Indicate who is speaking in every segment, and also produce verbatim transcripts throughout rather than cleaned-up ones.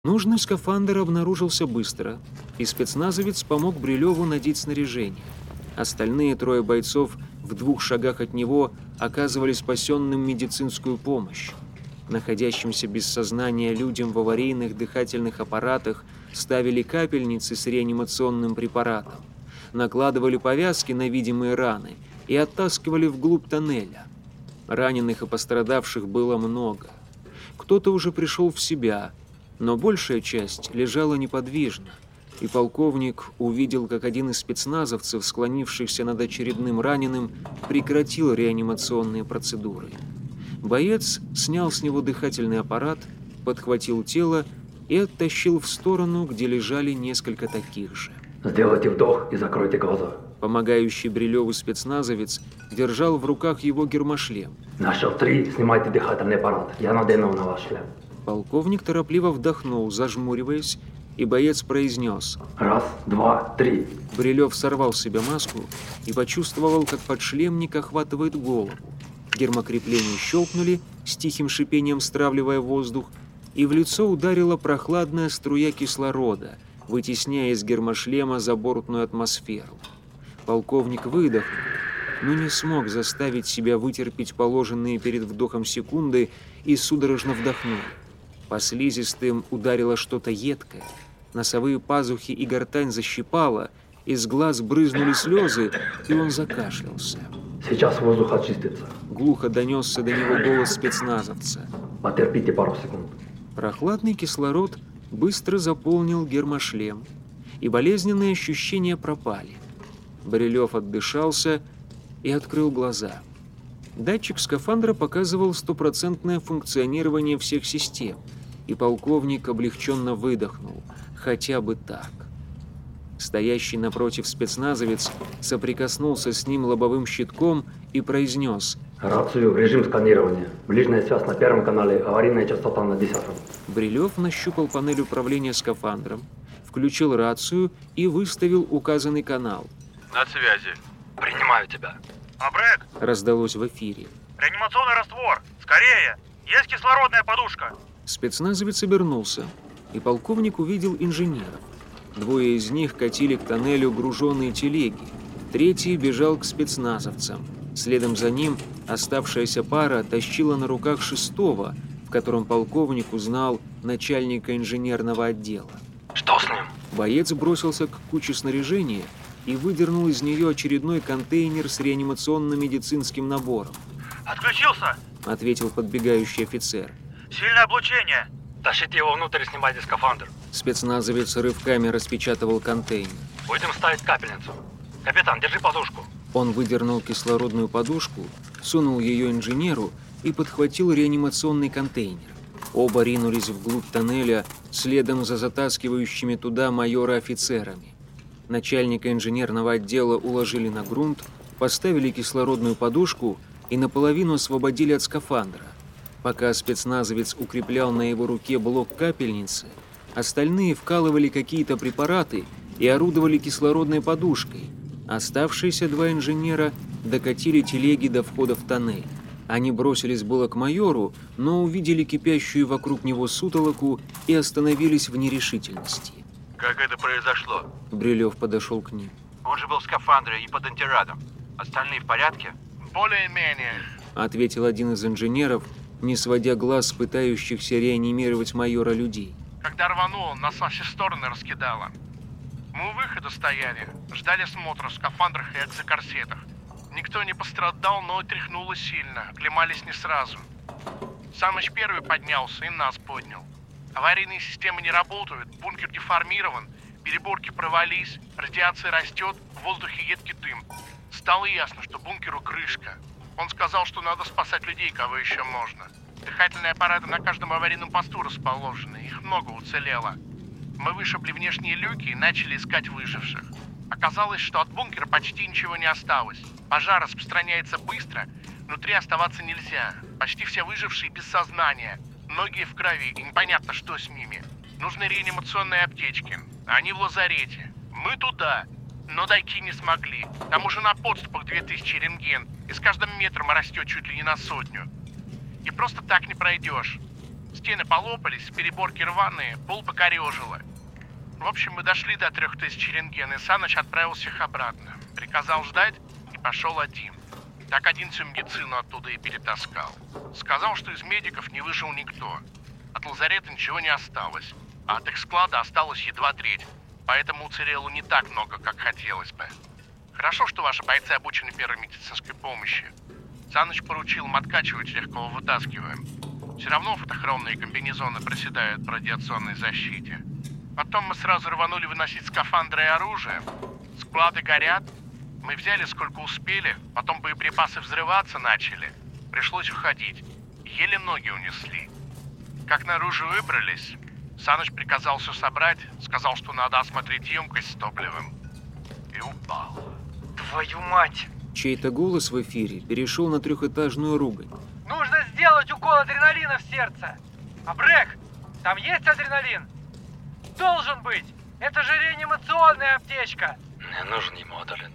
Speaker 1: Нужный скафандр обнаружился быстро, и спецназовец помог Брилеву надеть снаряжение. Остальные трое бойцов в двух шагах от него оказывали спасенным медицинскую помощь. Находящимся без сознания людям в аварийных дыхательных аппаратах ставили капельницы с реанимационным препаратом, накладывали повязки на видимые раны и оттаскивали вглубь тоннеля. Раненых и пострадавших было много. Кто-то уже пришел в себя, но большая часть лежала неподвижно, и полковник увидел, как один из спецназовцев, склонившихся над очередным раненым, прекратил реанимационные процедуры. Боец снял с него дыхательный аппарат, подхватил тело и оттащил в сторону, где лежали несколько таких же.
Speaker 2: Сделайте вдох и закройте глаза.
Speaker 1: Помогающий Брилеву спецназовец держал в руках его гермошлем.
Speaker 2: На счет три снимайте дыхательный аппарат. Я надену на ваш шлем.
Speaker 1: Полковник торопливо вдохнул, зажмуриваясь, и боец произнес:
Speaker 2: Раз, два, три.
Speaker 1: Брилев сорвал с себя маску и почувствовал, как подшлемник охватывает голову. Гермокрепления щелкнули, с тихим шипением стравливая воздух, и в лицо ударила прохладная струя кислорода, вытесняя из гермошлема забортную атмосферу. Полковник выдохнул, но не смог заставить себя вытерпеть положенные перед вдохом секунды и судорожно вдохнул. По слизистым ударило что-то едкое, носовые пазухи и гортань защипало, из глаз брызнули слезы, и он закашлялся.
Speaker 2: Сейчас воздух очистится.
Speaker 1: Глухо донесся до него голос спецназовца.
Speaker 2: Потерпите пару секунд.
Speaker 1: Прохладный кислород быстро заполнил гермошлем, и болезненные ощущения пропали. Брилев отдышался и открыл глаза. Датчик скафандра показывал стопроцентное функционирование всех систем, и полковник облегченно выдохнул. Хотя бы так. Стоящий напротив спецназовец соприкоснулся с ним лобовым щитком и произнес:
Speaker 2: Рацию в режим сканирования. Ближняя связь на первом канале, аварийная частота на десятом.
Speaker 1: Брилев нащупал панель управления скафандром, включил рацию и выставил указанный канал.
Speaker 3: На связи.
Speaker 2: Принимаю тебя.
Speaker 3: Абрек,
Speaker 1: Раздалось в эфире.
Speaker 3: реанимационный раствор. Скорее. Есть кислородная подушка.
Speaker 1: Спецназовец обернулся, и полковник увидел инженеров. Двое из них катили к тоннелю груженные телеги, третий бежал к спецназовцам. Следом за ним оставшаяся пара тащила на руках шестого, в котором полковник узнал начальника инженерного отдела.
Speaker 2: Что с ним?
Speaker 1: Боец бросился к куче снаряжения и выдернул из нее очередной контейнер с реанимационно-медицинским набором.
Speaker 3: Отключился.
Speaker 1: Ответил подбегающий офицер.
Speaker 3: Сильное облучение.
Speaker 2: Тащите его внутрь и снимайте скафандр.
Speaker 1: Спецназовец рывками распечатывал контейнер.
Speaker 2: Будем ставить капельницу. Капитан, держи подушку.
Speaker 1: Он выдернул кислородную подушку, сунул ее инженеру и подхватил реанимационный контейнер. Оба ринулись вглубь тоннеля, следом за затаскивающими туда майора-офицерами. Начальника инженерного отдела уложили на грунт, поставили кислородную подушку и наполовину освободили от скафандра. Пока спецназовец укреплял на его руке блок капельницы, остальные вкалывали какие-то препараты и орудовали кислородной подушкой. Оставшиеся два инженера докатили телеги до входа в тоннель. Они бросились было к майору, но увидели кипящую вокруг него сутолоку и остановились в нерешительности.
Speaker 3: Как это произошло?
Speaker 1: Брилев подошел к ним.
Speaker 3: Он же был в скафандре и под антирадом. Остальные в порядке? Более-менее.
Speaker 1: Ответил один из инженеров, не сводя глаз с пытающихся реанимировать майора людей.
Speaker 4: Когда рвануло, нас во все стороны раскидало. Мы у выхода стояли, ждали смотра в скафандрах и экзокорсетах. Никто не пострадал, но тряхнуло сильно, оклемались не сразу. Самыч первый поднялся и нас поднял. Аварийные системы не работают, бункер деформирован, переборки провались, радиация растет, в воздухе едкий дым. Стало ясно, что бункеру крышка. Он сказал, что надо спасать людей, кого еще можно. Дыхательные аппараты на каждом аварийном посту расположены, их много уцелело. Мы вышибли внешние люки и начали искать выживших. Оказалось, что от бункера почти ничего не осталось. Пожар распространяется быстро, внутри оставаться нельзя. Почти все выжившие без сознания, многие в крови, и непонятно, что с ними. Нужны реанимационные аптечки, они в лазарете. Мы туда, но дойти не смогли. Там уже на подступах две тысячи рентген, и с каждым метром растет чуть ли не на сотню. И просто так не пройдешь. Стены полопались, переборки рваные, пол покорежило. В общем, мы дошли до трех тысяч рентген, и Саныч отправился их обратно. Приказал ждать и пошел один. Так один всю медицину оттуда и перетаскал. Сказал, что из медиков не выжил никто. От лазарета ничего не осталось, а от их склада осталось едва треть. Поэтому уцелело не так много, как хотелось бы. Хорошо, что ваши бойцы обучены первой медицинской помощи. Саныч поручил им откачивать тех, кого вытаскиваем. Все равно фотохромные комбинезоны проседают по радиационной защите. Потом мы сразу рванули выносить скафандры и оружие. Склады горят. Мы взяли сколько успели, потом боеприпасы взрываться начали. Пришлось уходить. Еле ноги унесли. Как наружу выбрались, Саныч приказал все собрать, сказал, что надо осмотреть емкость с топливом. И упал.
Speaker 5: Твою мать!
Speaker 1: Чей-то голос в эфире перешел на трехэтажную ругань.
Speaker 5: Нужно сделать укол адреналина в сердце! Абрек, там есть адреналин? Должен быть! Это же реанимационная аптечка!
Speaker 2: Не нужен ему адреналин.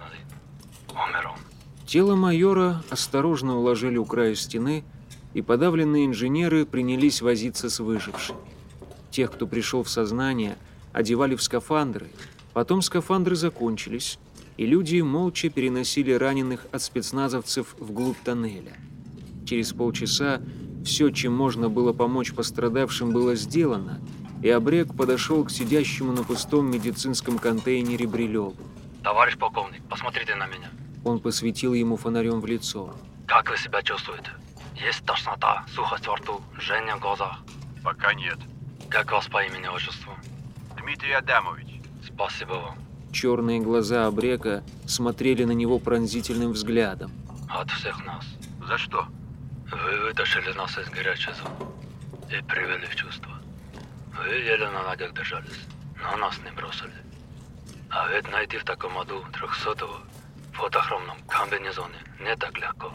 Speaker 2: Умер он.
Speaker 1: Тело майора осторожно уложили у края стены, и подавленные инженеры принялись возиться с выжившими. Тех, кто пришел в сознание, одевали в скафандры, потом скафандры закончились, и люди молча переносили раненых от спецназовцев вглубь тоннеля. Через полчаса все, чем можно было помочь пострадавшим, было сделано, и Абрек подошел к сидящему на пустом медицинском контейнере Брилеву.
Speaker 2: Товарищ полковник, посмотрите на меня.
Speaker 1: Он посветил ему фонарем в лицо.
Speaker 2: Как вы себя чувствуете? Есть тошнота, сухость во рту, жжение в глазах?
Speaker 3: Пока нет.
Speaker 2: Как вас по имени-отчеству?
Speaker 3: Дмитрий Адамович.
Speaker 2: Спасибо вам.
Speaker 1: Черные глаза Абрека смотрели на него пронзительным взглядом.
Speaker 2: От всех нас.
Speaker 3: За что?
Speaker 2: Вы вытащили нас из горячей зоны и привели в чувство. Вы еле на ногах держались, но нас не бросили. А ведь найти в таком аду трехсотого в фотохромном комбинезоне не так легко.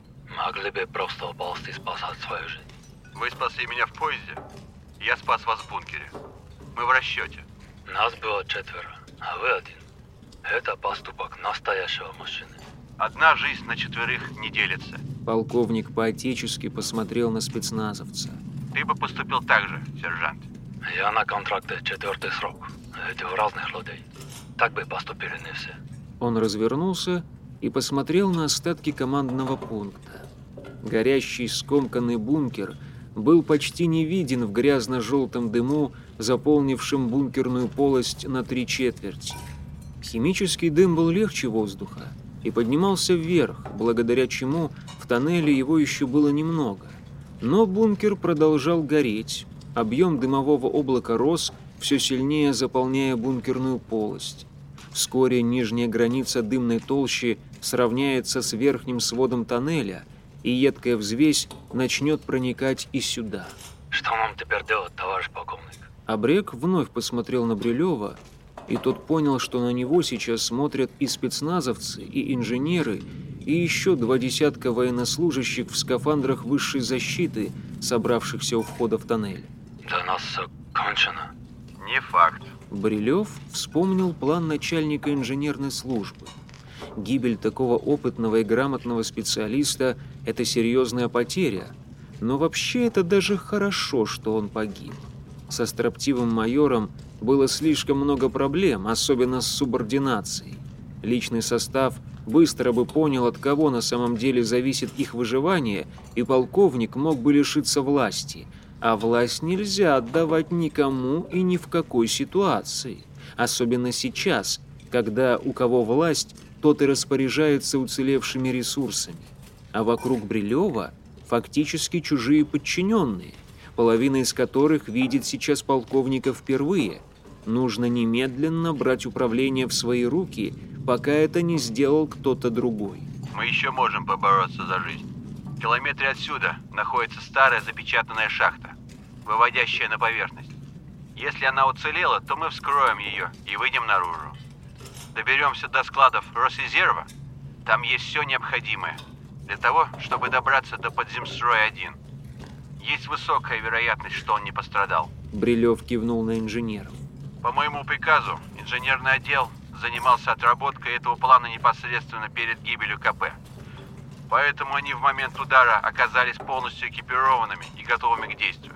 Speaker 2: Могли бы просто уползти и спасать свою жизнь.
Speaker 3: Вы спасли меня в поезде, я спас вас в бункере. Мы в расчете.
Speaker 2: Нас было четверо, а вы один. Это поступок настоящего мужчины.
Speaker 3: Одна жизнь на четверых не делится.
Speaker 1: Полковник по-отечески посмотрел на спецназовца.
Speaker 3: Ты бы поступил так же, сержант.
Speaker 2: Я на контракте четвертый срок. Ведь у разных людей. Так бы поступили не все.
Speaker 1: Он развернулся и посмотрел на остатки командного пункта. Горящий скомканный бункер был почти не виден в грязно-желтом дыму, заполнившем бункерную полость на три четверти. Химический дым был легче воздуха и поднимался вверх, благодаря чему в тоннеле его еще было немного. Но бункер продолжал гореть, объем дымового облака рос, все сильнее заполняя бункерную полость. Вскоре нижняя граница дымной толщи сравняется с верхним сводом тоннеля, и едкая взвесь начнет проникать и сюда.
Speaker 2: Что нам теперь делать, товарищ полковник?
Speaker 1: Абрек вновь посмотрел на Брилева, и тот понял, что на него сейчас смотрят и спецназовцы, и инженеры, и еще два десятка военнослужащих в скафандрах высшей защиты, собравшихся у входа в тоннель.
Speaker 2: Для нас все кончено.
Speaker 3: Не факт.
Speaker 1: Брилев вспомнил план начальника инженерной службы. Гибель такого опытного и грамотного специалиста – это серьезная потеря, но вообще это даже хорошо, что он погиб. Со строптивым майором было слишком много проблем, особенно с субординацией. Личный состав быстро бы понял, от кого на самом деле зависит их выживание, и полковник мог бы лишиться власти. А власть нельзя отдавать никому и ни в какой ситуации. Особенно сейчас, когда у кого власть, тот и распоряжается уцелевшими ресурсами. А вокруг Брилева фактически чужие подчиненные, половина из которых видит сейчас полковника впервые. Нужно немедленно брать управление в свои руки, пока это не сделал кто-то другой.
Speaker 3: Мы еще можем побороться за жизнь. В километре отсюда находится старая запечатанная шахта, выводящая на поверхность. Если она уцелела, то мы вскроем ее и выйдем наружу. Доберемся до складов Росрезерва. Там есть все необходимое для того, чтобы добраться до подземстроя один. Есть высокая вероятность, что он не пострадал.
Speaker 1: Брилев кивнул на инженеров.
Speaker 3: По моему приказу, инженерный отдел занимался отработкой этого плана непосредственно перед гибелью КП. Поэтому они в момент удара оказались полностью экипированными и готовыми к действию.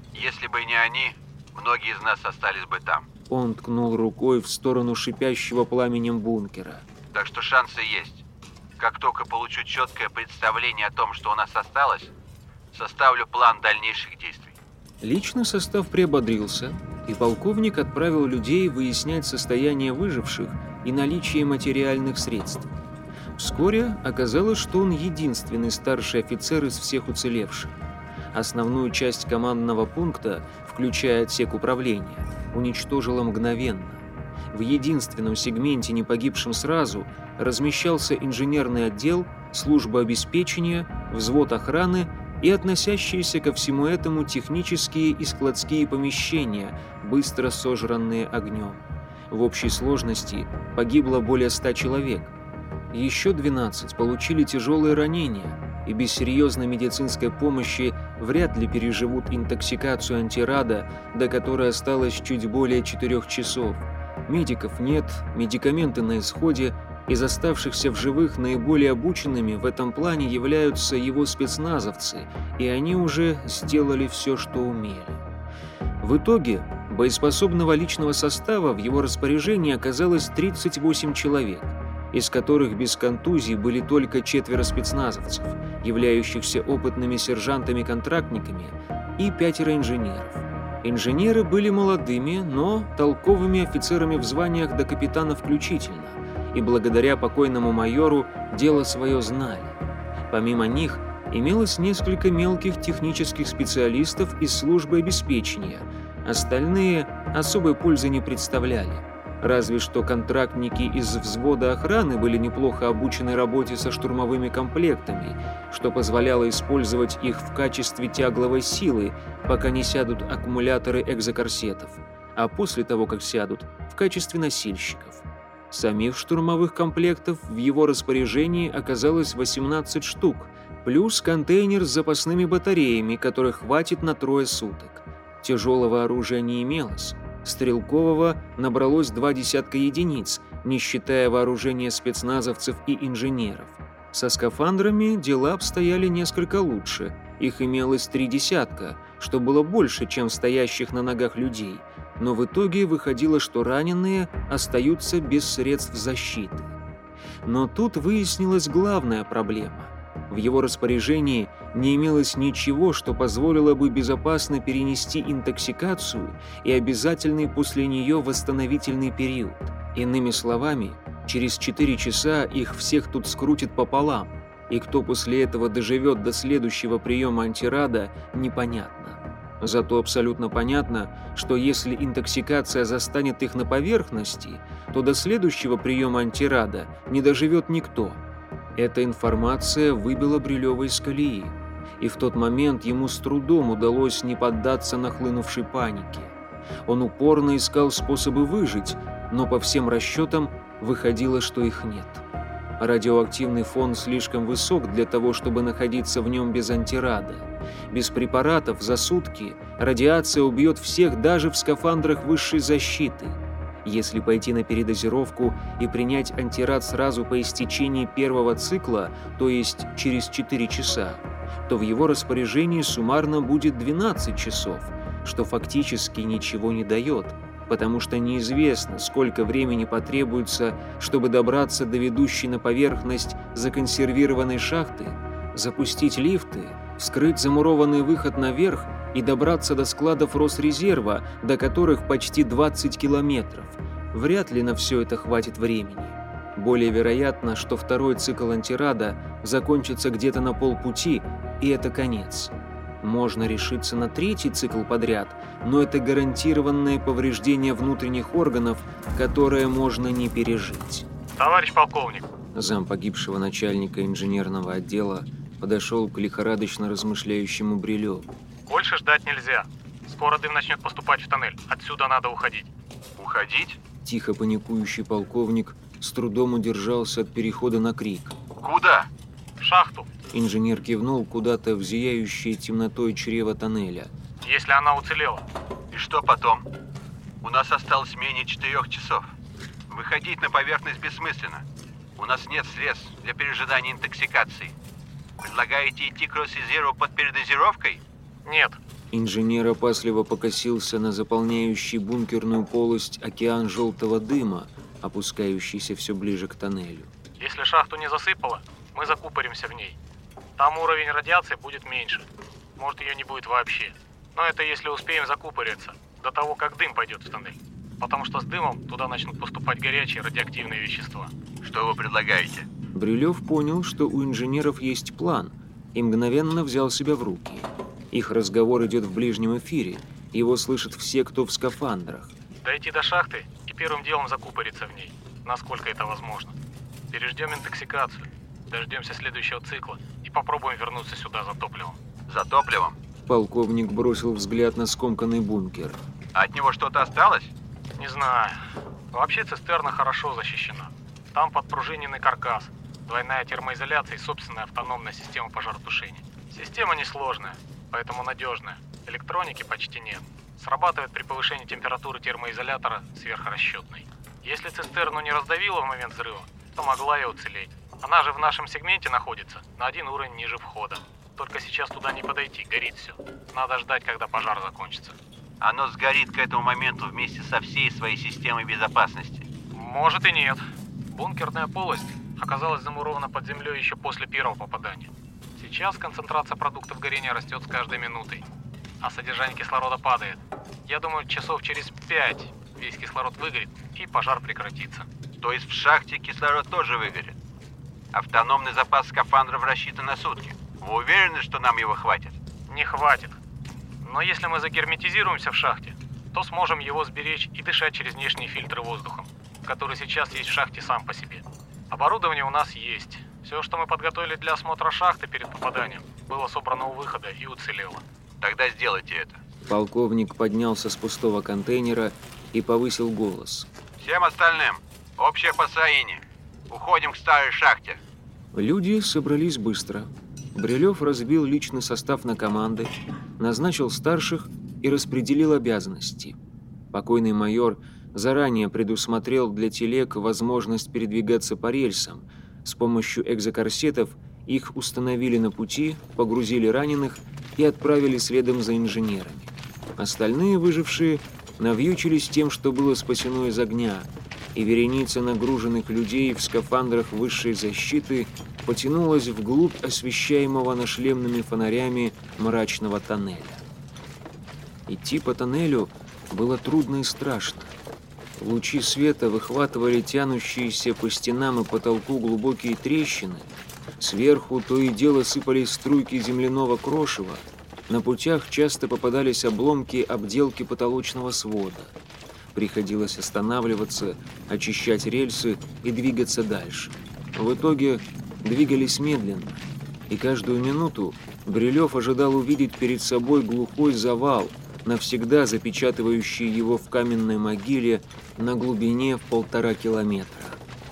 Speaker 3: Если бы не они, многие из нас остались бы там.
Speaker 1: Он ткнул рукой в сторону шипящего пламенем бункера.
Speaker 3: Так что шансы есть. Как только получу четкое представление о том, что у нас осталось, составлю план дальнейших действий.
Speaker 1: Личный состав приободрился, и полковник отправил людей выяснять состояние выживших и наличие материальных средств. Вскоре оказалось, что он единственный старший офицер из всех уцелевших. Основную часть командного пункта, включая отсек управления, уничтожила мгновенно. В единственном сегменте, не погибшем сразу, размещался инженерный отдел, служба обеспечения, взвод охраны и относящиеся ко всему этому технические и складские помещения, быстро сожранные огнем. В общей сложности погибло более ста человек. Еще двенадцать получили тяжелые ранения, и без серьезной медицинской помощи вряд ли переживут интоксикацию антирада, до которой осталось чуть более четырех часов. Медиков нет, медикаменты на исходе. Из оставшихся в живых наиболее обученными в этом плане являются его спецназовцы, и они уже сделали все, что умели. В итоге боеспособного личного состава в его распоряжении оказалось тридцать восемь человек, из которых без контузий были только четверо спецназовцев, являющихся опытными сержантами-контрактниками, и пятеро инженеров. Инженеры были молодыми, но толковыми офицерами в званиях до капитана включительно, и благодаря покойному майору дело свое знали. Помимо них имелось несколько мелких технических специалистов из службы обеспечения, остальные особой пользы не представляли. Разве что контрактники из взвода охраны были неплохо обучены работе со штурмовыми комплектами, что позволяло использовать их в качестве тягловой силы, пока не сядут аккумуляторы экзокорсетов, а после того, как сядут, в качестве носильщиков. Самих штурмовых комплектов в его распоряжении оказалось восемнадцать штук, плюс контейнер с запасными батареями, которых хватит на трое суток. Тяжелого оружия не имелось. Стрелкового набралось два десятка единиц, не считая вооружения спецназовцев и инженеров. Со скафандрами дела обстояли несколько лучше. Их имелось три десятка, что было больше, чем стоящих на ногах людей. Но в итоге выходило, что раненые остаются без средств защиты. Но тут выяснилась главная проблема. В его распоряжении не имелось ничего, что позволило бы безопасно перенести интоксикацию и обязательный после нее восстановительный период. Иными словами, через четыре часа их всех тут скрутит пополам, и кто после этого доживет до следующего приема антирада, непонятно. Зато абсолютно понятно, что если интоксикация застанет их на поверхности, то до следующего приема антирада не доживет никто. Эта информация выбила Брилева из колеи, и в тот момент ему с трудом удалось не поддаться нахлынувшей панике. Он упорно искал способы выжить, но по всем расчетам выходило, что их нет. Радиоактивный фон слишком высок для того, чтобы находиться в нем без антирада. Без препаратов за сутки радиация убьет всех даже в скафандрах высшей защиты. Если пойти на передозировку и принять антирад сразу по истечении первого цикла, то есть через четыре часа, то в его распоряжении суммарно будет двенадцать часов, что фактически ничего не дает, потому что неизвестно, сколько времени потребуется, чтобы добраться до ведущей на поверхность законсервированной шахты, запустить лифты, вскрыть замурованный выход наверх и добраться до складов Росрезерва, до которых почти двадцать километров. Вряд ли на все это хватит времени. Более вероятно, что второй цикл антирада закончится где-то на полпути, и это конец. Можно решиться на третий цикл подряд, но это гарантированное повреждение внутренних органов, которое можно не пережить.
Speaker 6: Товарищ полковник!
Speaker 1: Зам погибшего начальника инженерного отдела подошел к лихорадочно размышляющему Брилеву.
Speaker 6: Больше ждать нельзя. Скоро дым начнет поступать в тоннель. Отсюда надо уходить.
Speaker 3: Уходить?
Speaker 1: Тихо паникующий полковник с трудом удержался от перехода на крик.
Speaker 3: Куда?
Speaker 6: В шахту.
Speaker 1: Инженер кивнул куда-то в зияющее темнотой чрево тоннеля.
Speaker 6: Если она уцелела.
Speaker 3: И что потом? У нас осталось менее четырех часов. Выходить на поверхность бессмысленно. У нас нет средств для пережидания интоксикации. Предлагаете идти к Росрезерву под передозировкой?
Speaker 6: Нет.
Speaker 1: Инженер опасливо покосился на заполняющий бункерную полость океан желтого дыма, опускающийся все ближе к тоннелю.
Speaker 6: Если шахту не засыпало, мы закупоримся в ней. Там уровень радиации будет меньше. Может, ее не будет вообще. Но это если успеем закупориться до того, как дым пойдет в тоннель. Потому что с дымом туда начнут поступать горячие радиоактивные вещества.
Speaker 3: Что вы предлагаете?
Speaker 1: Брилев понял, что у инженеров есть план, и мгновенно взял себя в руки. Их разговор идет в ближнем эфире, его слышат все, кто в скафандрах.
Speaker 6: Дойти до шахты и первым делом закупориться в ней, насколько это возможно. Переждем интоксикацию, дождемся следующего цикла и попробуем вернуться сюда за топливом.
Speaker 3: За топливом?
Speaker 1: Полковник бросил взгляд на скомканный бункер.
Speaker 3: А от него что-то осталось?
Speaker 6: Не знаю. Вообще цистерна хорошо защищена. Там подпружиненный каркас, двойная термоизоляция и собственная автономная система пожаротушения. Система несложная, поэтому надежная. Электроники почти нет. Срабатывает при повышении температуры термоизолятора сверхрасчетной. Если цистерну не раздавило в момент взрыва, то могла и уцелеть. Она же в нашем сегменте находится, на один уровень ниже входа. Только сейчас туда не подойти, горит все. Надо ждать, когда пожар закончится.
Speaker 3: Оно сгорит к этому моменту вместе со всей своей системой безопасности.
Speaker 6: Может и нет. Бункерная полость оказалась замурована под землей еще после первого попадания. Сейчас концентрация продуктов горения растет с каждой минутой, а содержание кислорода падает. Я думаю, часов через пять весь кислород выгорит и пожар прекратится.
Speaker 3: То есть в шахте кислород тоже выгорит? Автономный запас скафандров рассчитан на сутки. Вы уверены, что нам его хватит?
Speaker 6: Не хватит. Но если мы загерметизируемся в шахте, то сможем его сберечь и дышать через внешние фильтры воздухом, который сейчас есть в шахте сам по себе. Оборудование у нас есть. Все, что мы подготовили для осмотра шахты перед попаданием, было собрано у выхода и уцелело.
Speaker 3: Тогда сделайте это.
Speaker 1: Полковник поднялся с пустого контейнера и повысил голос.
Speaker 3: Всем остальным, общее построение. Уходим к старой шахте.
Speaker 1: Люди собрались быстро. Брилев разбил личный состав на команды, назначил старших и распределил обязанности. Покойный майор заранее предусмотрел для телег возможность передвигаться по рельсам. С помощью экзокорсетов их установили на пути, погрузили раненых и отправили следом за инженерами. Остальные выжившие навьючились тем, что было спасено из огня, и вереница нагруженных людей в скафандрах высшей защиты потянулась вглубь освещаемого нашлемными фонарями мрачного тоннеля. Идти по тоннелю было трудно и страшно. Лучи света выхватывали тянущиеся по стенам и потолку глубокие трещины. Сверху то и дело сыпались струйки земляного крошева. На путях часто попадались обломки обделки потолочного свода. Приходилось останавливаться, очищать рельсы и двигаться дальше. В итоге двигались медленно, и каждую минуту Брилев ожидал увидеть перед собой глухой завал, навсегда запечатывающий его в каменной могиле на глубине в полтора километра.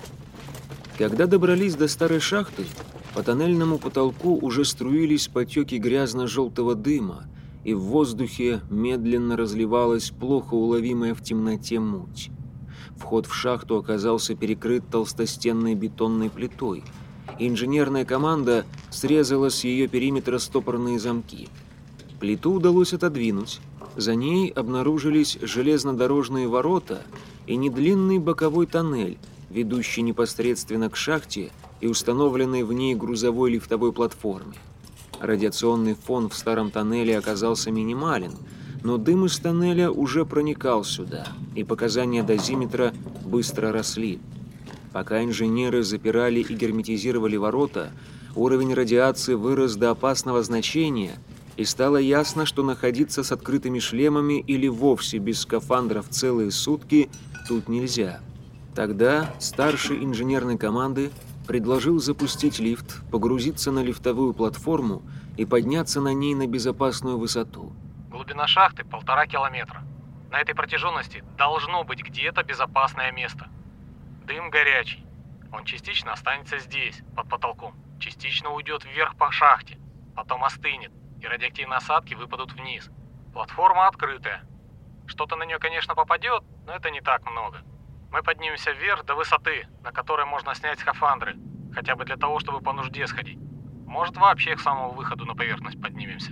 Speaker 1: Когда добрались до старой шахты, по тоннельному потолку уже струились потеки грязно-желтого дыма, и в воздухе медленно разливалась плохо уловимая в темноте муть. Вход в шахту оказался перекрыт толстостенной бетонной плитой. Инженерная команда срезала с ее периметра стопорные замки. Плиту удалось отодвинуть. За ней обнаружились железнодорожные ворота и недлинный боковой тоннель, ведущий непосредственно к шахте и установленной в ней грузовой лифтовой платформе. Радиационный фон в старом тоннеле оказался минимален, но дым из тоннеля уже проникал сюда, и показания дозиметра быстро росли. Пока инженеры запирали и герметизировали ворота, уровень радиации вырос до опасного значения, и стало ясно, что находиться с открытыми шлемами или вовсе без скафандров целые сутки тут нельзя. Тогда старший инженерной команды предложил запустить лифт, погрузиться на лифтовую платформу и подняться на ней на безопасную высоту.
Speaker 6: Глубина шахты полтора километра. На этой протяженности должно быть где-то безопасное место. Дым горячий. Он частично останется здесь, под потолком. Частично уйдет вверх по шахте. Потом остынет, и радиоактивные осадки выпадут вниз. Платформа открытая. Что-то на нее, конечно, попадет, но это не так много. Мы поднимемся вверх до высоты, на которой можно снять скафандры, хотя бы для того, чтобы по нужде сходить. Может, вообще к самому выходу на поверхность поднимемся.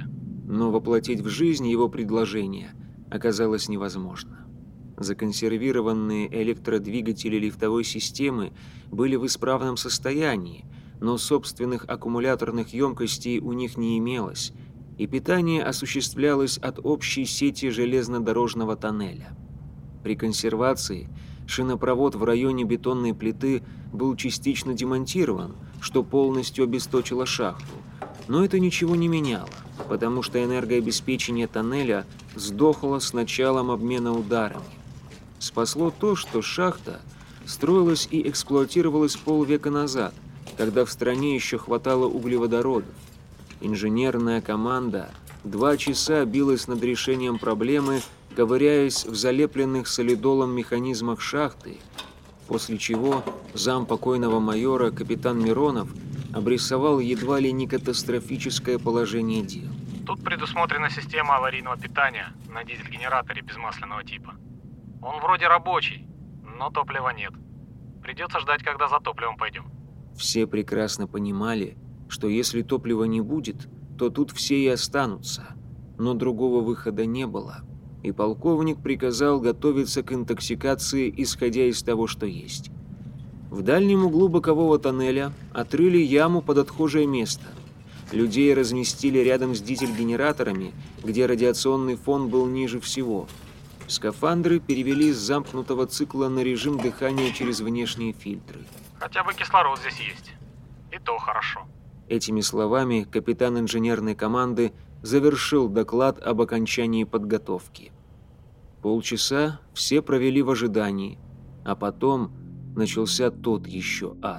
Speaker 1: но воплотить в жизнь его предложение оказалось невозможно. Законсервированные электродвигатели лифтовой системы были в исправном состоянии, но собственных аккумуляторных емкостей у них не имелось, и питание осуществлялось от общей сети железнодорожного тоннеля. При консервации шинопровод в районе бетонной плиты был частично демонтирован, что полностью обесточило шахту, но это ничего не меняло, потому что энергообеспечение тоннеля сдохло с началом обмена ударами. Спасло то, что шахта строилась и эксплуатировалась полвека назад, когда в стране еще хватало углеводородов. Инженерная команда два часа билась над решением проблемы, ковыряясь в залепленных солидолом механизмах шахты, после чего зам покойного майора капитан Миронов обрисовал едва ли не катастрофическое положение дел.
Speaker 6: Тут предусмотрена система аварийного питания на дизель-генераторе безмасляного типа. Он вроде рабочий, но топлива нет. Придется ждать, когда за топливом пойдем.
Speaker 1: Все прекрасно понимали, что если топлива не будет, то тут все и останутся. Но другого выхода не было, и полковник приказал готовиться к интоксикации, исходя из того, что есть. В дальнем углу бокового тоннеля отрыли яму под отхожее место. Людей разместили рядом с дизель-генераторами, где радиационный фон был ниже всего. Скафандры перевели с замкнутого цикла на режим дыхания через внешние фильтры.
Speaker 6: Хотя бы кислород здесь есть. И то хорошо.
Speaker 1: Этими словами капитан инженерной команды завершил доклад об окончании подготовки. Полчаса все провели в ожидании, а потом начался тот еще ад.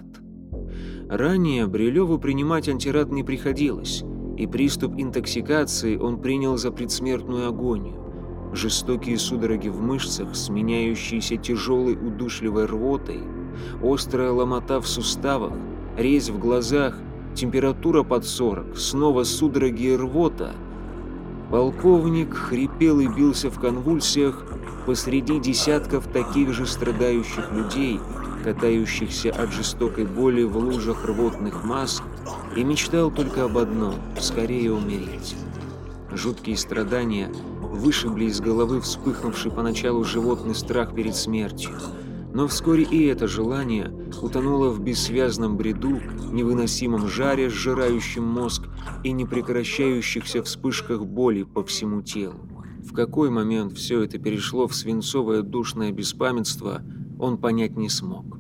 Speaker 1: Ранее Брилеву принимать антирад не приходилось, и приступ интоксикации он принял за предсмертную агонию. Жестокие судороги в мышцах, сменяющиеся тяжелой удушливой рвотой, острая ломота в суставах, резь в глазах, температура под сорок, снова судороги и рвота. Полковник хрипел и бился в конвульсиях посреди десятков таких же страдающих людей, катающихся от жестокой боли в лужах рвотных масс, и мечтал только об одном – скорее умереть. Жуткие страдания вышибли из головы вспыхнувший поначалу животный страх перед смертью, но вскоре и это желание утонуло в бессвязном бреду, невыносимом жаре, сжирающем мозг и непрекращающихся вспышках боли по всему телу. В какой момент все это перешло в свинцовое душное беспамятство, он понять не смог.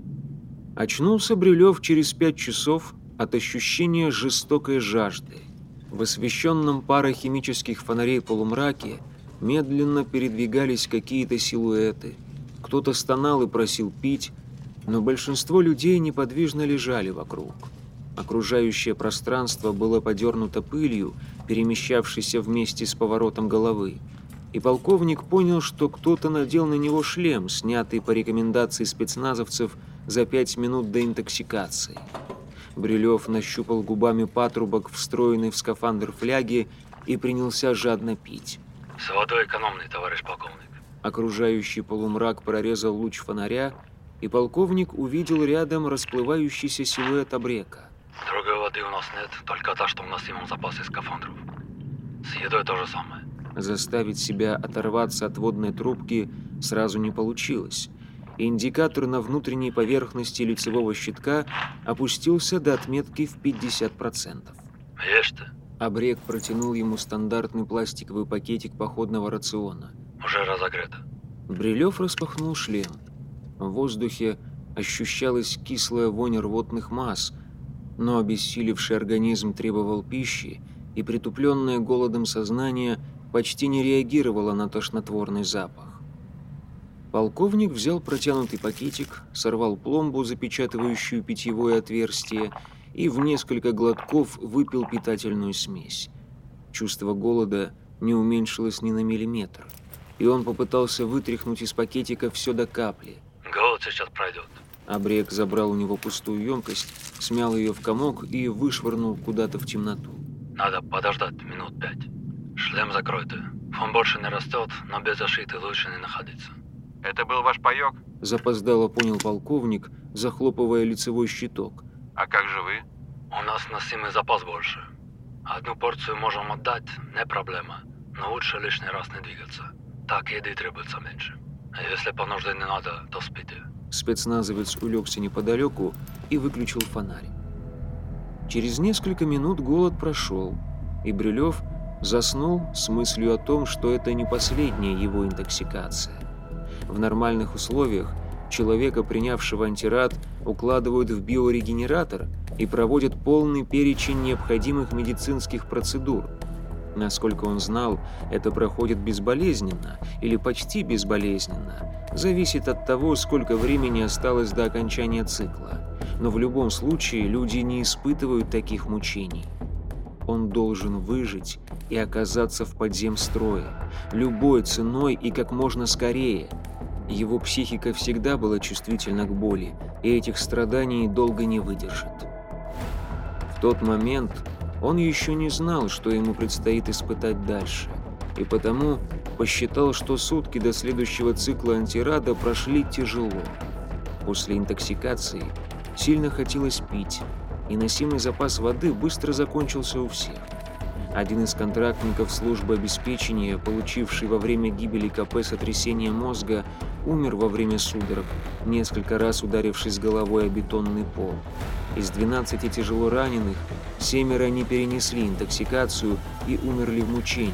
Speaker 1: Очнулся Брилев через пять часов от ощущения жестокой жажды. В освещенном парой химических фонарей полумраке медленно передвигались какие-то силуэты. Кто-то стонал и просил пить, но большинство людей неподвижно лежали вокруг. Окружающее пространство было подернуто пылью, перемещавшейся вместе с поворотом головы, и полковник понял, что кто-то надел на него шлем, снятый по рекомендации спецназовцев за пять минут до интоксикации. Брилев нащупал губами патрубок, встроенный в скафандр фляги, и принялся жадно пить.
Speaker 2: С водой экономный, товарищ полковник.
Speaker 1: Окружающий полумрак прорезал луч фонаря, и полковник увидел рядом расплывающийся силуэт Абрека.
Speaker 2: Другой воды у нас нет, только та, что у нас имеем запасы скафандров. С едой то же самое.
Speaker 1: Заставить себя оторваться от водной трубки сразу не получилось. Индикатор на внутренней поверхности лицевого щитка опустился до отметки в пятьдесят процентов.
Speaker 2: Ешь ты.
Speaker 1: Абрек протянул ему стандартный пластиковый пакетик походного рациона.
Speaker 2: Уже разогрето.
Speaker 1: Брилев распахнул шлем. В воздухе ощущалась кислая вонь рвотных масс, но обессилевший организм требовал пищи, и притупленное голодом сознание почти не реагировало на тошнотворный запах. Полковник взял протянутый пакетик, сорвал пломбу, запечатывающую питьевое отверстие, и в несколько глотков выпил питательную смесь. Чувство голода не уменьшилось ни на миллиметр, и он попытался вытряхнуть из пакетика все до капли.
Speaker 2: Голод сейчас пройдет.
Speaker 1: Абрек забрал у него пустую емкость, смял ее в комок и вышвырнул куда-то в темноту.
Speaker 2: Надо подождать минут пять. Шлем закройте. Фон больше не растет, но без защиты лучше не находиться.
Speaker 3: Это был ваш паёк?
Speaker 1: Запоздало понял полковник, захлопывая лицевой щиток.
Speaker 3: А как же вы?
Speaker 2: У нас носимый запас больше. Одну порцию можем отдать, не проблема. Но лучше лишний раз не двигаться. Так еды требуется меньше. А если по нужде не надо, то спите.
Speaker 1: Спецназовец улегся неподалеку и выключил фонарь. Через несколько минут голод прошел, и Брюлев заснул с мыслью о том, что это не последняя его интоксикация. В нормальных условиях человека, принявшего антирад, укладывают в биорегенератор и проводят полный перечень необходимых медицинских процедур. Насколько он знал, это проходит безболезненно или почти безболезненно. Зависит от того, сколько времени осталось до окончания цикла. Но в любом случае люди не испытывают таких мучений. Он должен выжить и оказаться в подземстрое, любой ценой и как можно скорее. Его психика всегда была чувствительна к боли, и этих страданий долго не выдержит. В тот момент он еще не знал, что ему предстоит испытать дальше, и потому посчитал, что сутки до следующего цикла антирада прошли тяжело. После интоксикации сильно хотелось пить, и носимый запас воды быстро закончился у всех. Один из контрактников службы обеспечения, получивший во время гибели КП сотрясение мозга, умер во время судорог, несколько раз ударившись головой о бетонный пол. Из двенадцати тяжело раненых семеро не перенесли интоксикацию и умерли в мучениях.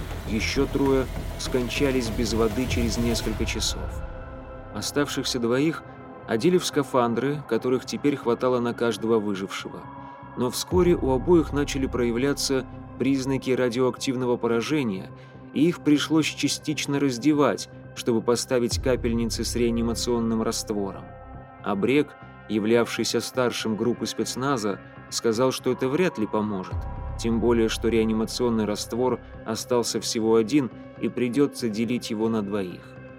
Speaker 1: Еще трое скончались без воды через несколько часов. Оставшихся двоих одели в скафандры, которых теперь хватало на каждого выжившего. Но вскоре у обоих начали проявляться признаки радиоактивного поражения, и их пришлось частично раздевать, чтобы поставить капельницы с реанимационным раствором. Абрек, являвшийся старшим группы спецназа, сказал, что это вряд ли поможет, тем более, что реанимационный раствор остался всего один и придется делить его на двоих.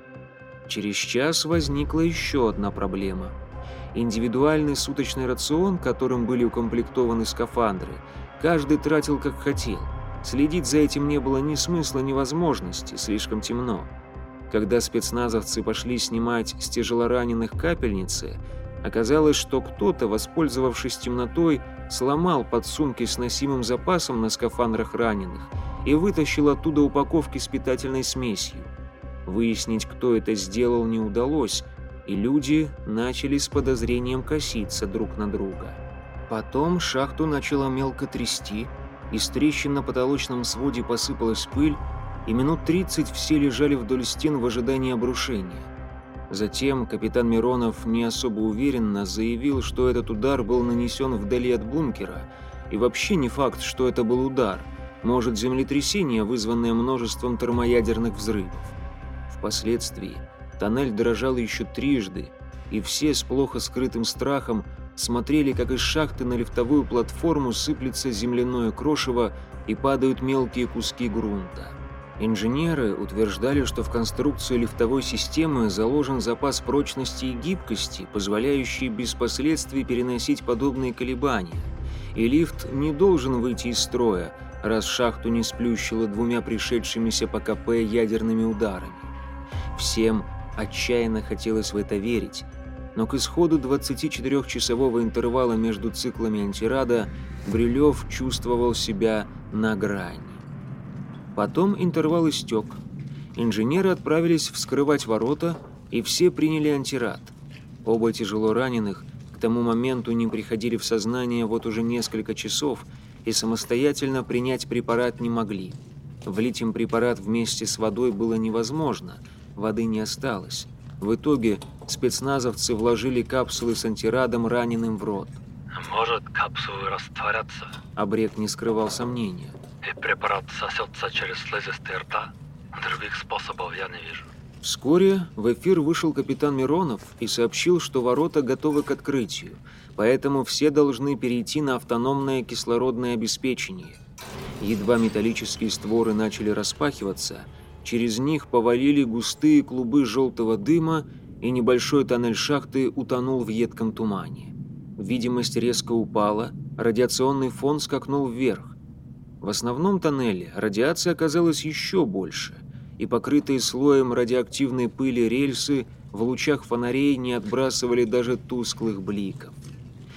Speaker 1: Через час возникла еще одна проблема. Индивидуальный суточный рацион, которым были укомплектованы скафандры, каждый тратил как хотел. Следить за этим не было ни смысла, ни возможности, слишком темно. Когда спецназовцы пошли снимать с тяжелораненых капельницы, оказалось, что кто-то, воспользовавшись темнотой, сломал подсумки с носимым запасом на скафандрах раненых и вытащил оттуда упаковки с питательной смесью. Выяснить, кто это сделал, не удалось, и люди начали с подозрением коситься друг на друга. Потом шахту начало мелко трясти, из трещин на потолочном своде посыпалась пыль, и минут тридцать все лежали вдоль стен в ожидании обрушения. Затем капитан Миронов не особо уверенно заявил, что этот удар был нанесен вдали от бункера, и вообще не факт, что это был удар, может землетрясение, вызванное множеством термоядерных взрывов. Впоследствии тоннель дрожал еще трижды, и все с плохо скрытым страхом смотрели, как из шахты на лифтовую платформу сыплется земляное крошево и падают мелкие куски грунта. Инженеры утверждали, что в конструкцию лифтовой системы заложен запас прочности и гибкости, позволяющий без последствий переносить подобные колебания, и лифт не должен выйти из строя, раз шахту не сплющило двумя пришедшимися по КП ядерными ударами. Всем отчаянно хотелось в это верить, но к исходу двадцатичетырёхчасового интервала между циклами антирада Брюлев чувствовал себя на грани. Потом интервал истек. Инженеры отправились вскрывать ворота, и все приняли антирад. Оба тяжело раненых к тому моменту не приходили в сознание вот уже несколько часов и самостоятельно принять препарат не могли. Влить им препарат вместе с водой было невозможно, воды не осталось. В итоге спецназовцы вложили капсулы с антирадом раненым в рот.
Speaker 2: Может капсулы растворятся?
Speaker 1: Абрек не скрывал сомнения.
Speaker 2: И препарат сосется через слизистые рта? Других способов я не вижу.
Speaker 1: Вскоре в эфир вышел капитан Миронов и сообщил, что ворота готовы к открытию, поэтому все должны перейти на автономное кислородное обеспечение. Едва металлические створы начали распахиваться, через них повалили густые клубы желтого дыма, и небольшой тоннель шахты утонул в едком тумане. Видимость резко упала, радиационный фон скакнул вверх. В основном тоннеле радиация оказалась еще больше, и покрытые слоем радиоактивной пыли рельсы в лучах фонарей не отбрасывали даже тусклых бликов.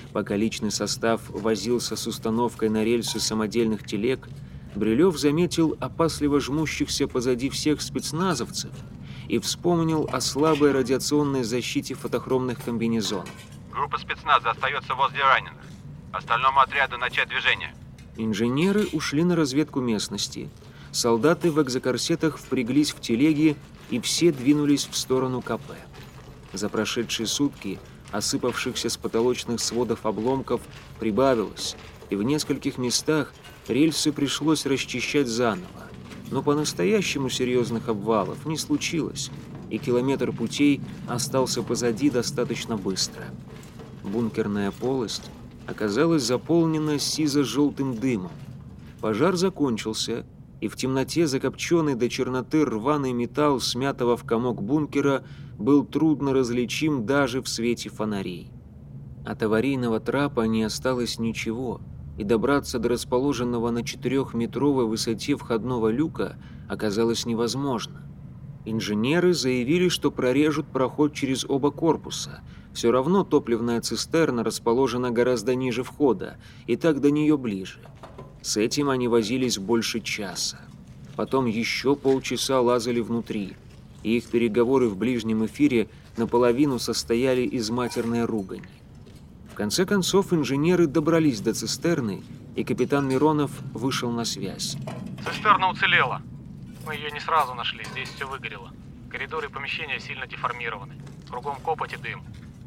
Speaker 1: Пока личный состав возился с установкой на рельсы самодельных телег, Брилев заметил опасливо жмущихся позади всех спецназовцев и вспомнил о слабой радиационной защите фотохромных комбинезонов.
Speaker 3: Группа спецназа остается возле раненых. Остальному отряду начать движение.
Speaker 1: Инженеры ушли на разведку местности. Солдаты в экзокорсетах впряглись в телеги, и все двинулись в сторону ка пэ. За прошедшие сутки осыпавшихся с потолочных сводов обломков прибавилось, и в нескольких местах рельсы пришлось расчищать заново. Но по-настоящему серьезных обвалов не случилось, и километр путей остался позади достаточно быстро. Бункерная полость оказалась заполнена сизо-желтым дымом. Пожар закончился, и в темноте закопченный до черноты рваный металл смятого в комок бункера был трудно различим даже в свете фонарей. От аварийного трапа не осталось ничего, и добраться до расположенного на четырехметровой высоте входного люка оказалось невозможно. Инженеры заявили, что прорежут проход через оба корпуса. Все равно топливная цистерна расположена гораздо ниже входа, и так до нее ближе. С этим они возились больше часа. Потом еще полчаса лазали внутри, и их переговоры в ближнем эфире наполовину состояли из матерной ругани. В конце концов инженеры добрались до цистерны, и капитан Миронов вышел на связь.
Speaker 6: Цистерна уцелела. Мы ее не сразу нашли, здесь все выгорело. Коридоры и помещения сильно деформированы. Кругом копоть и дым.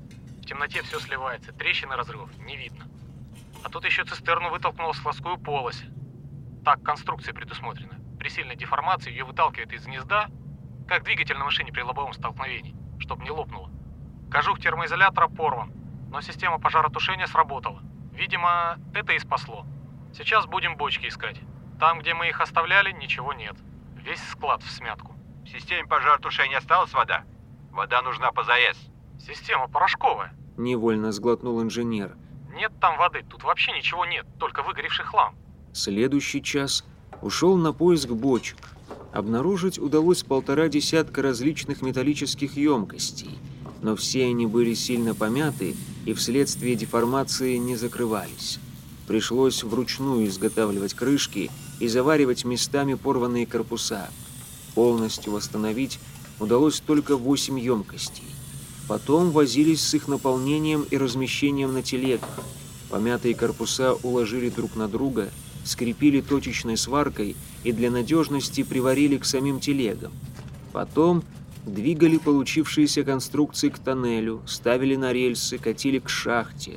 Speaker 6: В темноте все сливается, трещин и разрывов не видно. А тут еще цистерну вытолкнула в складскую полость. Так конструкция предусмотрена. При сильной деформации ее выталкивает из гнезда, как двигатель на машине при лобовом столкновении, чтобы не лопнуло. Кожух термоизолятора порван, но система пожаротушения сработала. Видимо, это и спасло. Сейчас будем бочки искать. Там, где мы их оставляли, ничего нет. Весь склад в смятку.
Speaker 3: В системе пожаротушения осталась вода? Вода нужна позарез.
Speaker 6: Система порошковая.
Speaker 1: Невольно сглотнул инженер.
Speaker 6: Нет там воды, тут вообще ничего нет, только выгоревший хлам.
Speaker 1: Следующий час ушел на поиск бочек. Обнаружить удалось полтора десятка различных металлических емкостей, но все они были сильно помяты и вследствие деформации не закрывались. Пришлось вручную изготавливать крышки и заваривать местами порванные корпуса. Полностью восстановить удалось только восемь емкостей. Потом возились с их наполнением и размещением на телегах. Помятые корпуса уложили друг на друга, скрепили точечной сваркой и для надежности приварили к самим телегам. Потом двигали получившиеся конструкции к тоннелю, ставили на рельсы, катили к шахте.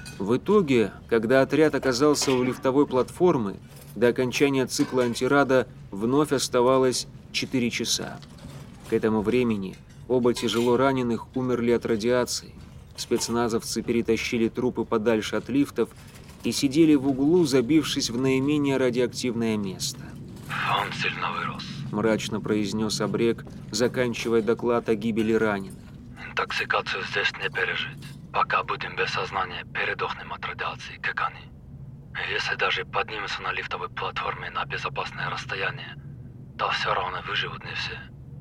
Speaker 1: В итоге, когда отряд оказался у лифтовой платформы, до окончания цикла антирада вновь оставалось четыре часа. К этому времени оба тяжело раненых умерли от радиации. Спецназовцы перетащили трупы подальше от лифтов и сидели в углу, забившись в наименее радиоактивное место.
Speaker 2: Он сильно вырос.
Speaker 1: Мрачно произнес Абрек, заканчивая доклад о гибели раненых.
Speaker 2: Интоксикацию здесь не пережить. Пока будем без сознания, передохнем от радиации, как они. Если даже поднимемся на лифтовой платформе на безопасное расстояние, то все равно выживут не все.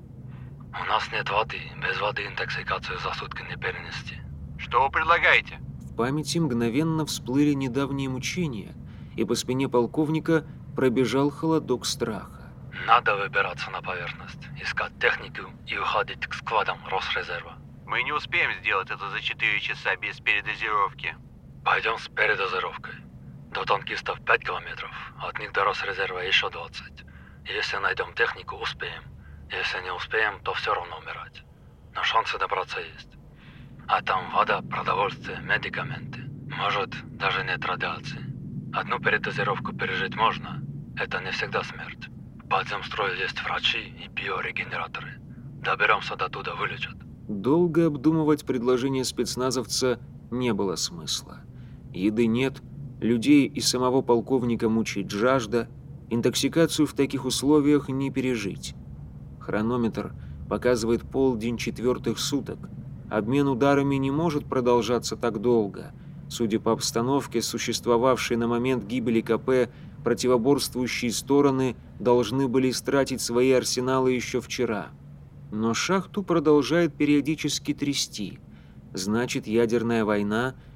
Speaker 2: У нас нет воды, без воды интоксикацию за сутки не перенести.
Speaker 3: Что вы предлагаете?
Speaker 1: В памяти мгновенно всплыли недавние мучения, и по спине полковника пробежал холодок страха.
Speaker 2: Надо выбираться на поверхность, искать технику и уходить к складам Росрезерва.
Speaker 3: Мы не успеем сделать это за четыре часа без передозировки.
Speaker 2: Пойдем с передозировкой. До танкистов пять километров, от них до Росрезерва еще двадцать. Если найдем технику, успеем. Если не успеем, то все равно умирать. Но шансы добраться есть. А там вода, продовольствие, медикаменты. Может, даже нет радиации. Одну передозировку пережить можно. Это не всегда смерть. В подземстрое есть врачи и биорегенераторы. Доберемся до туда, вылечат.
Speaker 1: Долго обдумывать предложение спецназовца не было смысла. Еды нет, людей и самого полковника мучает жажда, интоксикацию в таких условиях не пережить. Хронометр показывает полдень четвертых суток. Обмен ударами не может продолжаться так долго. Судя по обстановке, существовавшей на момент гибели ка пэ, противоборствующие стороны должны были истратить свои арсеналы еще вчера. Но шахту продолжает периодически трясти. Значит, ядерная война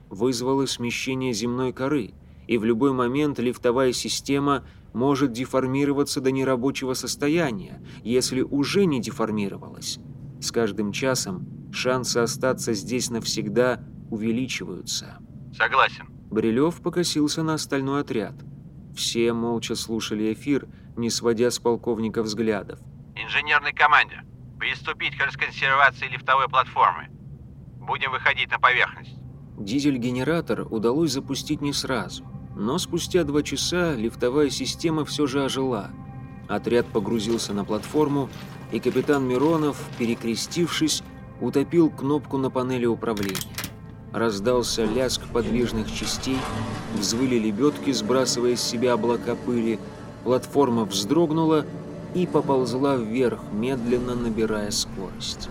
Speaker 1: вызвало смещение земной коры, и в любой момент лифтовая система может деформироваться до нерабочего состояния, если уже не деформировалась. С каждым часом шансы остаться здесь навсегда увеличиваются.
Speaker 3: Согласен.
Speaker 1: Брилев покосился на остальной отряд. Все молча слушали эфир, не сводя с полковника взглядов.
Speaker 3: Инженерной команде приступить к расконсервации лифтовой платформы. Будем выходить на поверхность.
Speaker 1: Дизель-генератор удалось запустить не сразу, но спустя два часа лифтовая система все же ожила. Отряд погрузился на платформу, и капитан Миронов, перекрестившись, утопил кнопку на панели управления. Раздался лязг подвижных частей, взвыли лебедки, сбрасывая с себя облака пыли, платформа вздрогнула и поползла вверх, медленно набирая скорость.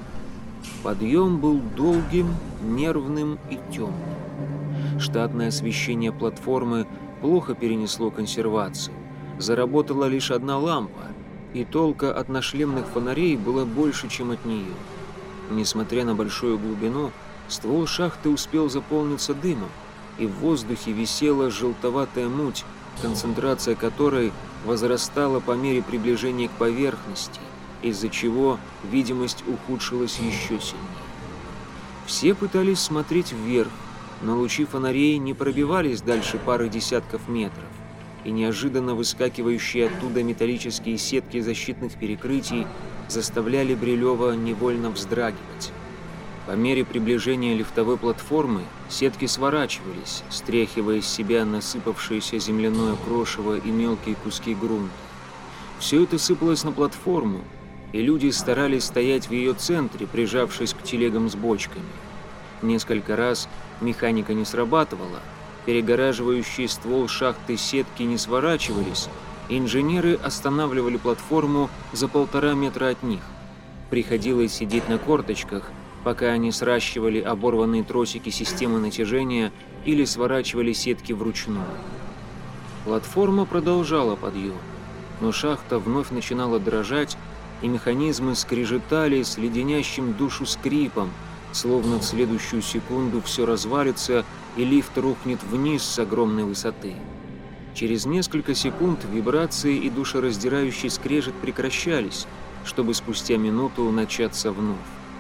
Speaker 1: Подъем был долгим, нервным и темным. Штатное освещение платформы плохо перенесло консервацию. Заработала лишь одна лампа, и толка от нашлемных фонарей было больше, чем от нее. Несмотря на большую глубину, ствол шахты успел заполниться дымом, и в воздухе висела желтоватая муть, концентрация которой возрастала по мере приближения к поверхности, из-за чего видимость ухудшилась еще сильнее. Все пытались смотреть вверх, но лучи фонарей не пробивались дальше пары десятков метров, и неожиданно выскакивающие оттуда металлические сетки защитных перекрытий заставляли Брилева невольно вздрагивать. По мере приближения лифтовой платформы сетки сворачивались, стряхивая с себя насыпавшееся земляное крошево и мелкие куски грунта. Все это сыпалось на платформу, и люди старались стоять в ее центре, прижавшись к телегам с бочками. Несколько раз механика не срабатывала, перегораживающие ствол шахты сетки не сворачивались, и инженеры останавливали платформу за полтора метра от них. Приходилось сидеть на корточках, пока они сращивали оборванные тросики системы натяжения или сворачивали сетки вручную. Платформа продолжала подъем, но шахта вновь начинала дрожать, и механизмы скрежетали с леденящим душу скрипом, словно в следующую секунду все развалится и лифт рухнет вниз с огромной высоты. Через несколько секунд вибрации и душераздирающий скрежет прекращались, чтобы спустя минуту начаться вновь.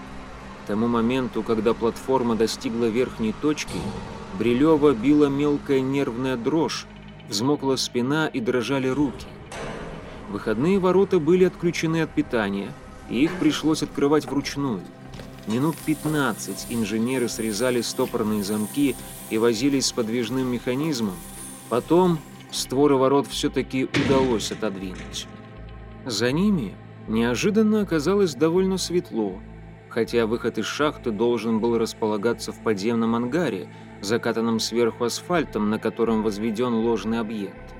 Speaker 1: К тому моменту, когда платформа достигла верхней точки, Брилева била мелкая нервная дрожь, взмокла спина и дрожали руки. Выходные ворота были отключены от питания, и их пришлось открывать вручную. Минут пятнадцать инженеры срезали стопорные замки и возились с подвижным механизмом. Потом створы ворот все-таки удалось отодвинуть. За ними неожиданно оказалось довольно светло, хотя выход из шахты должен был располагаться в подземном ангаре, закатанном сверху асфальтом, на котором возведен ложный объект.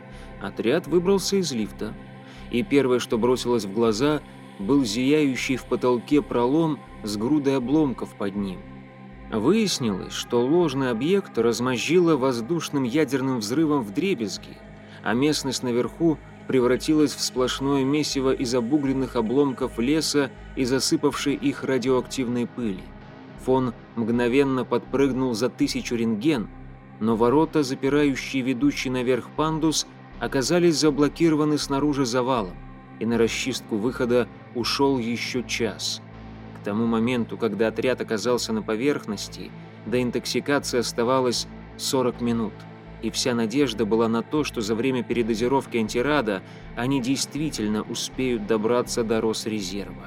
Speaker 1: Отряд выбрался из лифта, и первое, что бросилось в глаза, был зияющий в потолке пролом с грудой обломков под ним. Выяснилось, что ложный объект размозжило воздушным ядерным взрывом вдребезги, а местность наверху превратилась в сплошное месиво из обугленных обломков леса и засыпавшей их радиоактивной пыли. Фон мгновенно подпрыгнул за тысячу рентген, но ворота, запирающие ведущий наверх пандус, оказались заблокированы снаружи завалом, и на расчистку выхода ушел еще час. К тому моменту, когда отряд оказался на поверхности, до интоксикации оставалось сорок минут, и вся надежда была на то, что за время передозировки антирада они действительно успеют добраться до Росрезерва.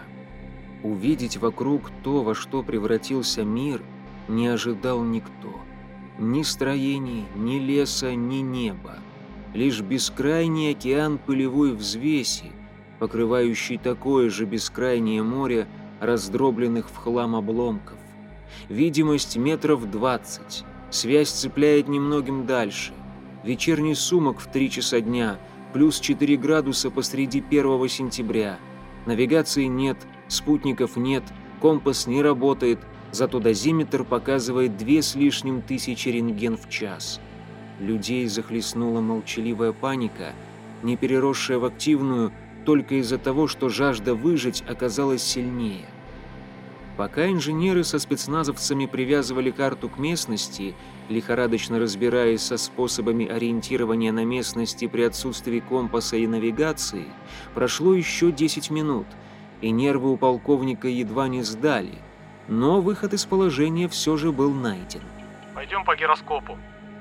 Speaker 1: Увидеть вокруг то, во что превратился мир, не ожидал никто. Ни строений, ни леса, ни неба. Лишь бескрайний океан пылевой взвеси, покрывающий такое же бескрайнее море раздробленных в хлам обломков. Видимость метров двадцать. Связь цепляет немногим дальше. Вечерний сумрак в три часа дня, плюс четыре градуса посреди первого сентября. Навигации нет, спутников нет, компас не работает, зато дозиметр показывает две с лишним тысячи рентген в час. Людей захлестнула молчаливая паника, не переросшая в активную только из-за того, что жажда выжить оказалась сильнее. Пока инженеры со спецназовцами привязывали карту к местности, лихорадочно разбираясь со способами ориентирования на местности при отсутствии компаса и навигации, прошло еще десять минут, и нервы у полковника едва не сдали, но выход из положения все же был найден.
Speaker 6: Пойдем по гироскопу.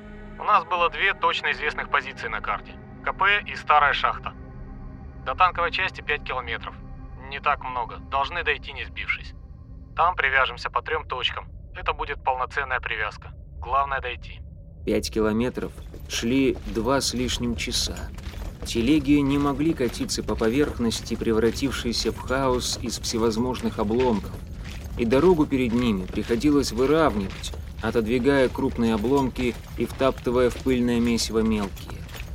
Speaker 6: У нас было две точно известных позиции на карте. КП и старая шахта. До танковой части пять километров. Не так много, должны дойти не сбившись. Там привяжемся по трем точкам. Это будет полноценная привязка. Главное дойти.
Speaker 1: Пять километров шли два с лишним часа. Телеги не могли катиться по поверхности, превратившейся в хаос из всевозможных обломков, и дорогу перед ними приходилось выравнивать, отодвигая крупные обломки и втаптывая в пыльное месиво мелкие.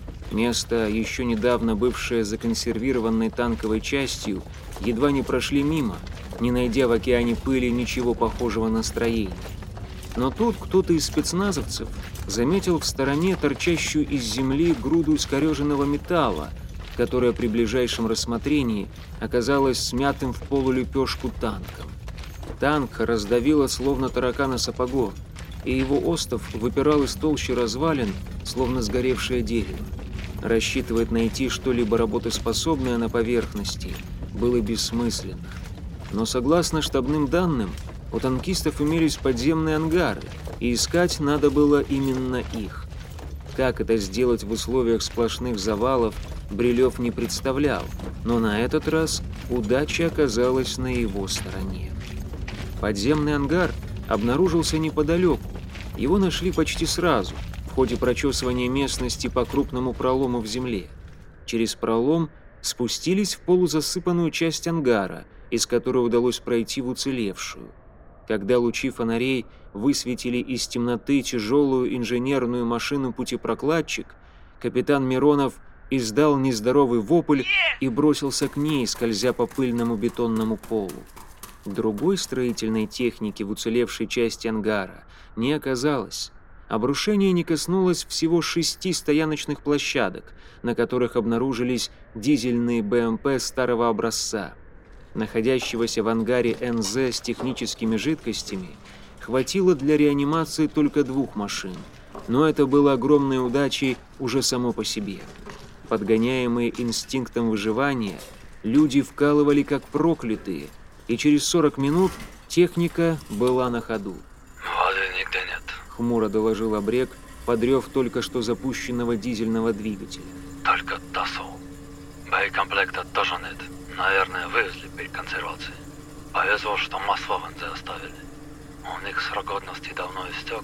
Speaker 1: Место, еще недавно бывшее законсервированной танковой частью, едва не прошли мимо, не найдя в океане пыли ничего похожего на строение. Но тут кто-то из спецназовцев заметил в стороне торчащую из земли груду искореженного металла, которая при ближайшем рассмотрении оказалась смятым в полулепешку танком. Танк раздавило словно таракана сапогом, и его остов выпирал из толщи развалин, словно сгоревшее дерево. Рассчитывать найти что-либо работоспособное на поверхности было бессмысленно. Но согласно штабным данным, у танкистов имелись подземные ангары, и искать надо было именно их. Как это сделать в условиях сплошных завалов, Брилев не представлял, но на этот раз удача оказалась на его стороне. Подземный ангар обнаружился неподалеку. Его нашли почти сразу, в ходе прочесывания местности по крупному пролому в земле. Через пролом спустились в полузасыпанную часть ангара, из которой удалось пройти в уцелевшую. Когда лучи фонарей высветили из темноты тяжелую инженерную машину-путепрокладчик, капитан Миронов издал нездоровый вопль и бросился к ней, скользя по пыльному бетонному полу. Другой строительной техники в уцелевшей части ангара не оказалось. Обрушение не коснулось всего шести стояночных площадок, на которых обнаружились дизельные БМП старого образца. Находящегося в ангаре эн зэ с техническими жидкостями хватило для реанимации только двух машин, но это было огромной удачей уже само по себе. Подгоняемые инстинктом выживания, люди вкалывали как проклятые, и через сорок минут техника была на ходу.
Speaker 2: Воды нигде нет.
Speaker 1: Хмуро доложил Абрек, подрев только что запущенного дизельного двигателя.
Speaker 2: Только тосол. Боекомплекта тоже нет. Наверное, вывезли при консервации. Повезло, что масло в эн зэ оставили. У них срок годности давно истек,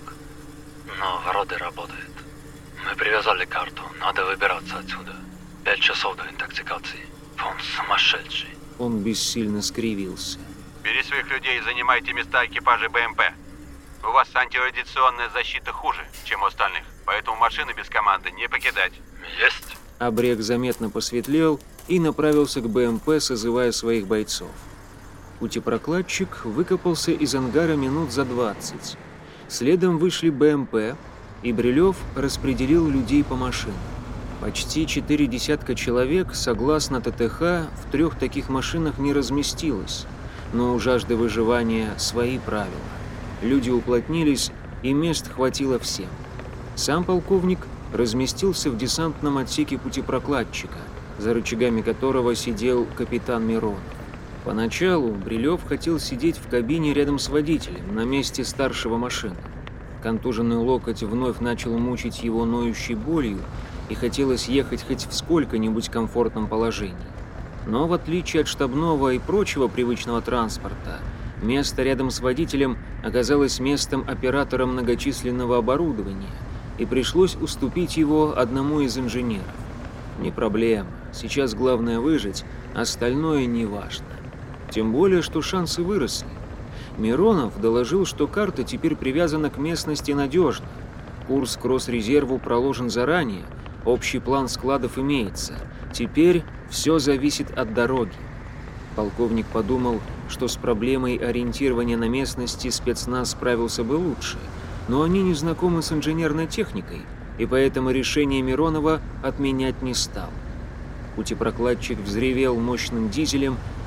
Speaker 2: но вроде работает. Мы привязали карту, надо выбираться отсюда. Пять часов до интоксикации. Он сумасшедший.
Speaker 1: Он бессильно скривился.
Speaker 3: Бери своих людей и занимайте места экипажей БМП. У вас антирадиационная защита хуже, чем у остальных, поэтому машины без команды не покидать.
Speaker 2: Есть.
Speaker 1: Абрек заметно посветлел и направился к БМП, созывая своих бойцов. Путепрокладчик выкопался из ангара минут за двадцать. Следом вышли БМП, и Брилев распределил людей по машинам. Почти четыре десятка человек, согласно тэ тэ ха, в трех таких машинах не разместилось, но у жажды выживания свои правила. Люди уплотнились, и мест хватило всем. Сам полковник разместился в десантном отсеке путепрокладчика, за рычагами которого сидел капитан Миронов. Поначалу Брилев хотел сидеть в кабине рядом с водителем, на месте старшего машины. Контуженный локоть вновь начал мучить его ноющей болью, и хотелось ехать хоть в сколько-нибудь комфортном положении. Но в отличие от штабного и прочего привычного транспорта, место рядом с водителем оказалось местом оператора многочисленного оборудования, и пришлось уступить его одному из инженеров. Не проблема, сейчас главное выжить, остальное не важно. Тем более, что шансы выросли. Миронов доложил, что карта теперь привязана к местности надежно. Курс к Росрезерву проложен заранее, общий план складов имеется. Теперь все зависит от дороги. Полковник подумал, что с проблемой ориентирования на местности спецназ справился бы лучше, но они не знакомы с инженерной техникой, и поэтому решение Миронова отменять не стал. Путепрокладчик взревел мощным дизелем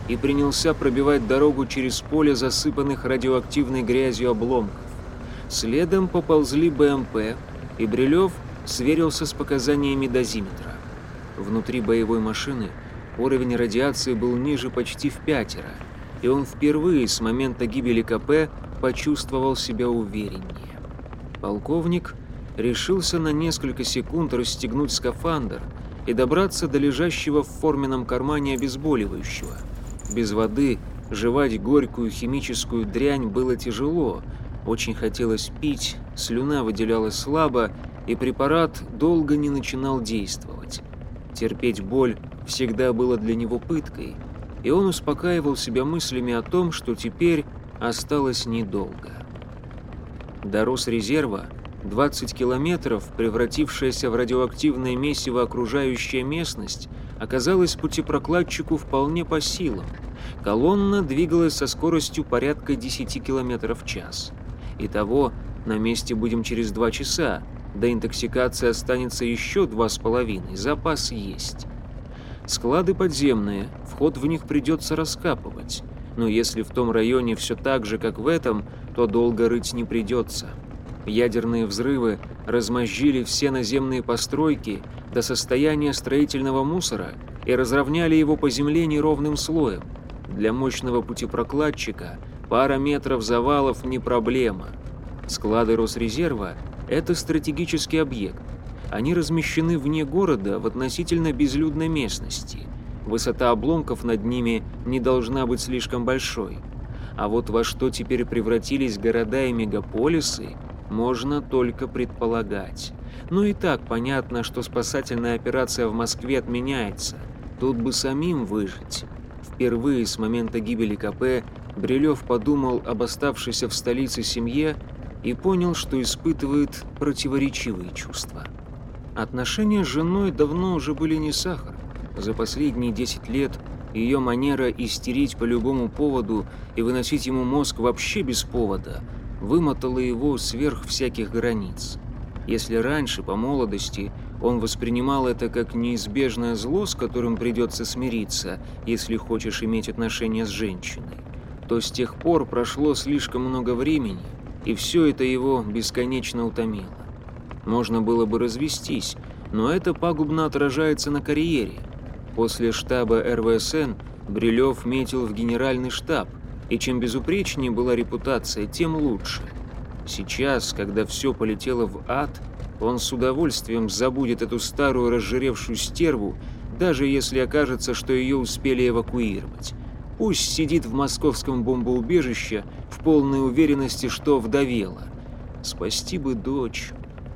Speaker 1: и принялся пробивать дорогу через поле, засыпанных радиоактивной грязью обломков. Следом поползли БМП, и Брилев сверился с показаниями дозиметра. Внутри боевой машины уровень радиации был ниже почти в пятеро, и он впервые с момента гибели КП почувствовал себя увереннее. Полковник решился на несколько секунд расстегнуть скафандр и добраться до лежащего в форменном кармане обезболивающего. Без воды жевать горькую химическую дрянь было тяжело, очень хотелось пить, слюна выделялась слабо, и препарат долго не начинал действовать. Терпеть боль всегда было для него пыткой, и он успокаивал себя мыслями о том, что теперь осталось недолго. До Росрезерва двадцать километров, превратившаяся в радиоактивное месиво окружающая местность, оказалась путепрокладчику вполне по силам. Колонна двигалась со скоростью порядка десять километров в час. Итого, на месте будем через два часа, до интоксикации останется еще два с половиной, запас есть. Склады подземные, вход в них придется раскапывать, но если в том районе все так же, как в этом, то долго рыть не придется. Ядерные взрывы размозжили все наземные постройки до состояния строительного мусора и разровняли его по земле неровным слоем. Для мощного путепрокладчика пара метров завалов не проблема. Склады Росрезерва – это стратегический объект. Они размещены вне города в относительно безлюдной местности. Высота обломков над ними не должна быть слишком большой. А вот во что теперь превратились города и мегаполисы, можно только предполагать. Но и так понятно, что спасательная операция в Москве отменяется. Тут бы самим выжить. Впервые с момента гибели КП Брилев подумал об оставшейся в столице семье и понял, что испытывает противоречивые чувства. Отношения с женой давно уже были не сахар. За последние десять лет ее манера истерить по любому поводу и выносить ему мозг вообще без повода вымотала его сверх всяких границ. Если раньше, по молодости, он воспринимал это как неизбежное зло, с которым придется смириться, если хочешь иметь отношения с женщиной, то с тех пор прошло слишком много времени, и все это его бесконечно утомило. Можно было бы развестись, но это пагубно отражается на карьере. После штаба эр вэ эс эн Брилев метил в генеральный штаб, и чем безупречнее была репутация, тем лучше. Сейчас, когда все полетело в ад, он с удовольствием забудет эту старую разжиревшую стерву, даже если окажется, что ее успели эвакуировать. Пусть сидит в московском бомбоубежище в полной уверенности, что вдовела. Спасти бы дочь.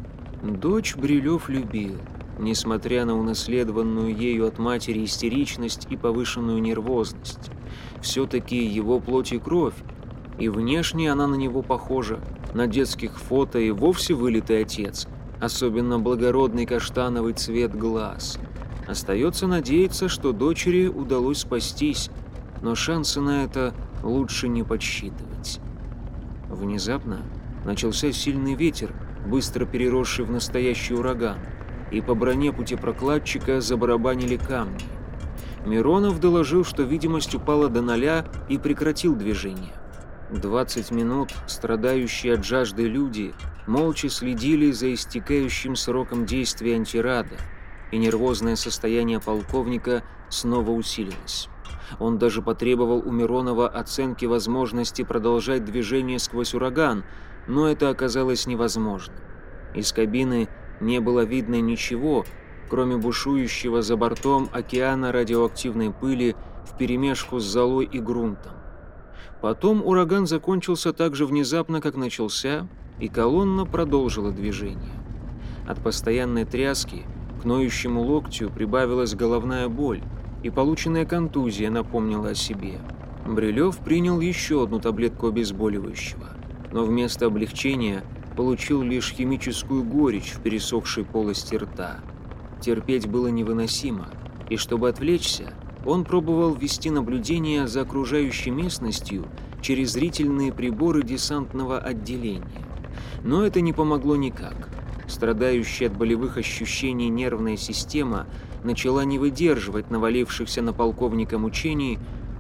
Speaker 1: Дочь Брилев любил, несмотря на унаследованную ею от матери истеричность и повышенную нервозность. Все-таки его плоть и кровь, и внешне она на него похожа. На детских фото и вовсе вылитый отец, особенно благородный каштановый цвет глаз. Остается надеяться, что дочери удалось спастись, но шансы на это лучше не подсчитывать. Внезапно начался сильный ветер, быстро переросший в настоящий ураган, и по броне путепрокладчика забарабанили камни. Миронов доложил, что видимость упала до ноля и прекратил движение. двадцать минут страдающие от жажды люди молча следили за истекающим сроком действия антирада, и нервозное состояние полковника снова усилилось. Он даже потребовал у Миронова оценки возможности продолжать движение сквозь ураган, но это оказалось невозможным. Из кабины не было видно ничего, кроме бушующего за бортом океана радиоактивной пыли вперемешку с золой и грунтом. Потом ураган закончился так же внезапно, как начался, и колонна продолжила движение. От постоянной тряски к ноющему локтю прибавилась головная боль, и полученная контузия напомнила о себе. Брилев принял еще одну таблетку обезболивающего, но вместо облегчения получил лишь химическую горечь в пересохшей полости рта. Терпеть было невыносимо, и чтобы отвлечься, он пробовал вести наблюдение за окружающей местностью через зрительные приборы десантного отделения. Но это не помогло никак. Страдающая от болевых ощущений нервная система начала не выдерживать навалившихся на полковника мучений,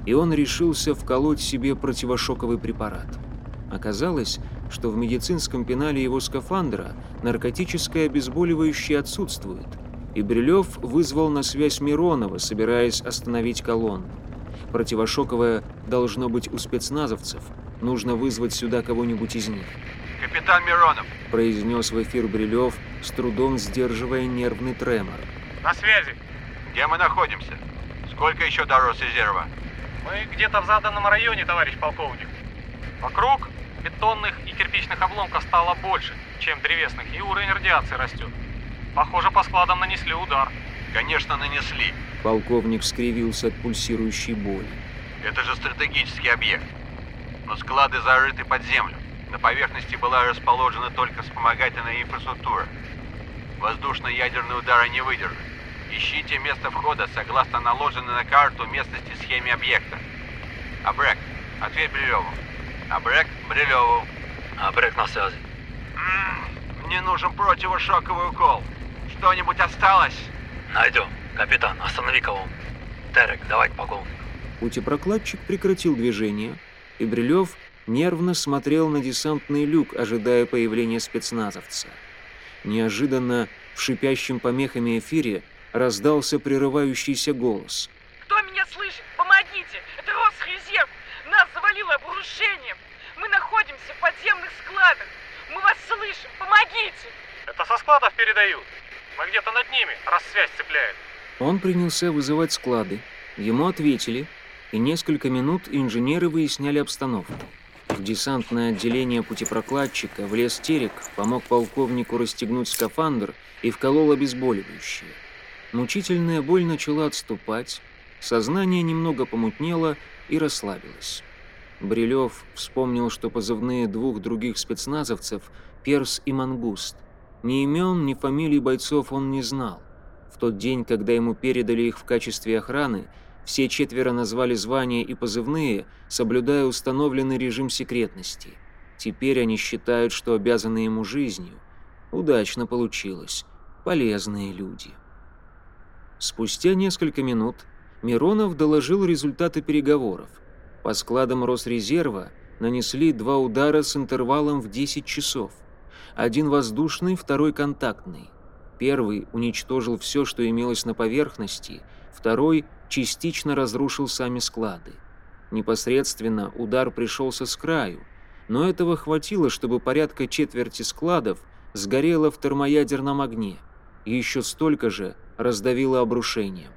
Speaker 1: и он решился вколоть себе противошоковый препарат. Оказалось, что в медицинском пенале его скафандра наркотическое обезболивающее отсутствует, и Брилев вызвал на связь Миронова, собираясь остановить колонну. Противошоковое должно быть у спецназовцев, нужно вызвать сюда кого-нибудь из них.
Speaker 3: «Капитан Миронов!»
Speaker 1: – произнес в эфир Брилев, с трудом сдерживая нервный тремор.
Speaker 6: На связи.
Speaker 3: «Где мы находимся? Сколько еще до Росрезерва?»
Speaker 6: Мы где-то в заданном районе, товарищ полковник. Вокруг бетонных и кирпичных обломков стало больше, чем древесных, и уровень радиации растет. Похоже, по складам нанесли удар.
Speaker 3: «Конечно, нанесли.
Speaker 1: Полковник скривился от пульсирующей боли.
Speaker 3: Это же стратегический объект. Но склады зарыты под землю. На поверхности была расположена только вспомогательная инфраструктура. Воздушно-ядерный удар не выдержит. Ищите место входа согласно наложенной на карту местности схеме объекта. Абрек, ответь Брилеву. Абрек, Брилеву.
Speaker 2: Абрек на связи.
Speaker 3: М-м, мне нужен противошоковый укол. Что-нибудь осталось?
Speaker 2: Найдем. Капитан, останови колонну. Терек, давай к полковнику.
Speaker 1: Путепрокладчик прекратил движение, и Брилев нервно смотрел на десантный люк, ожидая появления спецназовца. Неожиданно в шипящем помехами эфире раздался прерывающийся голос.
Speaker 7: Кто меня слышит? Помогите! Это Росрезерв! Нас завалило обрушением! Мы находимся в подземных складах! Мы вас слышим! Помогите!
Speaker 6: Это со складов передают. Мы где-то над ними, раз связь цепляет.
Speaker 1: Он принялся вызывать склады. Ему ответили, и несколько минут инженеры выясняли обстановку. В десантное отделение путепрокладчика влез Терек, помог полковнику расстегнуть скафандр и вколол обезболивающее. Мучительная боль начала отступать, сознание немного помутнело и расслабилось. Брилев вспомнил, что позывные двух других спецназовцев — Перс и Мангуст. Ни имен, ни фамилий бойцов он не знал. В тот день, когда ему передали их в качестве охраны, все четверо назвали звания и позывные, соблюдая установленный режим секретности. Теперь они считают, что обязаны ему жизнью. Удачно получилось. Полезные люди. Спустя несколько минут Миронов доложил результаты переговоров. По складам Росрезерва нанесли два удара с интервалом в десять часов. Один воздушный, второй контактный. Первый уничтожил все, что имелось на поверхности, второй частично разрушил сами склады. Непосредственно удар пришелся с краю, но этого хватило, чтобы порядка четверти складов сгорело в термоядерном огне, и еще столько же раздавило обрушением.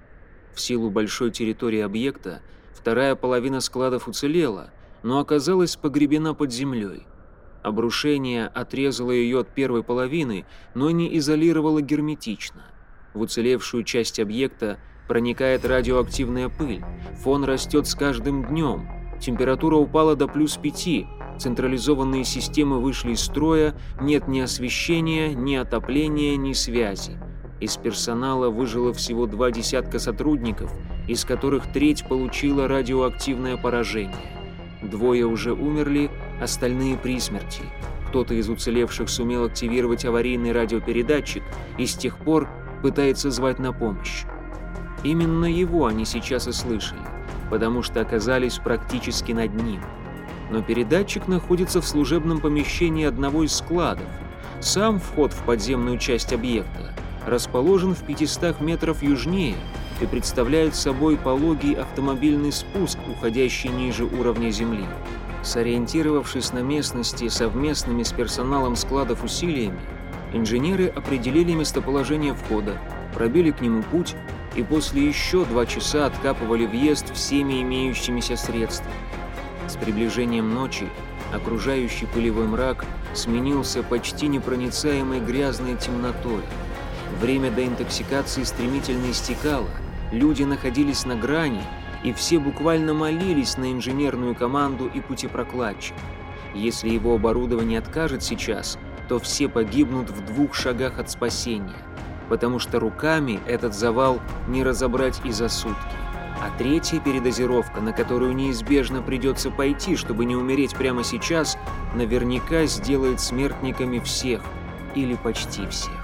Speaker 1: В силу большой территории объекта вторая половина складов уцелела, но оказалась погребена под землей. Обрушение отрезало ее от первой половины, но не изолировало герметично. В уцелевшую часть объекта проникает радиоактивная пыль, фон растет с каждым днем, температура упала до плюс пяти, централизованные системы вышли из строя, нет ни освещения, ни отопления, ни связи. Из персонала выжило всего два десятка сотрудников, из которых треть получила радиоактивное поражение. Двое уже умерли, остальные при смерти. Кто-то из уцелевших сумел активировать аварийный радиопередатчик и с тех пор пытается звать на помощь. Именно его они сейчас и слышали, потому что оказались практически над ним. Но передатчик находится в служебном помещении одного из складов. Сам вход в подземную часть объекта расположен в пятистах метров южнее и представляет собой пологий автомобильный спуск, уходящий ниже уровня земли. Сориентировавшись на местности совместными с персоналом складов усилиями, инженеры определили местоположение входа, пробили к нему путь и после еще два часа откапывали въезд всеми имеющимися средствами. С приближением ночи окружающий пылевой мрак сменился почти непроницаемой грязной темнотой. Время до интоксикации стремительно истекало, люди находились на грани, и все буквально молились на инженерную команду и путепрокладчик. Если его оборудование откажет сейчас, то все погибнут в двух шагах от спасения, потому что руками этот завал не разобрать и за сутки. А третья передозировка, на которую неизбежно придется пойти, чтобы не умереть прямо сейчас, наверняка сделает смертниками всех или почти всех.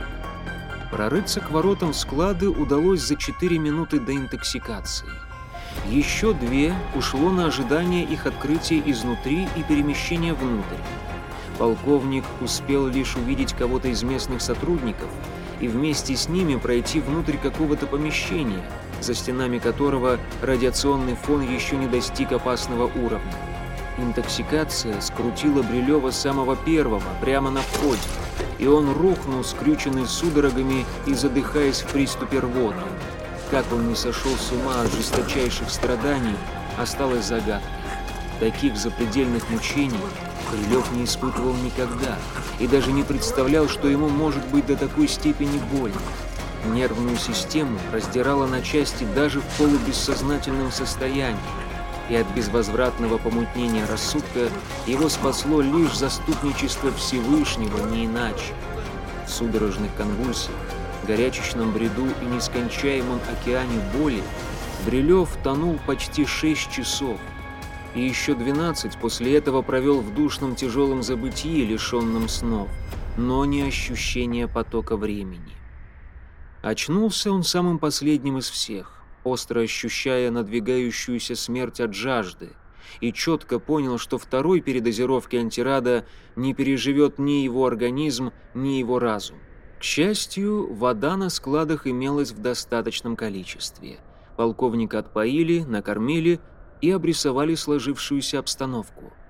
Speaker 1: Прорыться к воротам склады удалось за четыре минуты до интоксикации. Еще две ушло на ожидание их открытия изнутри и перемещения внутрь. Полковник успел лишь увидеть кого-то из местных сотрудников и вместе с ними пройти внутрь какого-то помещения, за стенами которого радиационный фон еще не достиг опасного уровня. Интоксикация скрутила Брилева самого первого, прямо на входе, и он рухнул, скрюченный судорогами и задыхаясь в приступе рвоты. Как он не сошел с ума от жесточайших страданий, осталось загадкой. Таких запредельных мучений Брилев не испытывал никогда и даже не представлял, что ему может быть до такой степени больно. Нервную систему раздирало на части даже в полубессознательном состоянии, и от безвозвратного помутнения рассудка его спасло лишь заступничество Всевышнего, не иначе. В судорожных конвульсиях, горячечном бреду и нескончаемом океане боли Брилев тонул почти шесть часов, и еще двенадцать после этого провел в душном тяжелом забытии, лишенном снов, но не ощущения потока времени. Очнулся он самым последним из всех, остро ощущая надвигающуюся смерть от жажды, и четко понял, что второй передозировки антирада не переживет ни его организм, ни его разум. К счастью, вода на складах имелась в достаточном количестве. Полковника отпоили, накормили и обрисовали сложившуюся обстановку.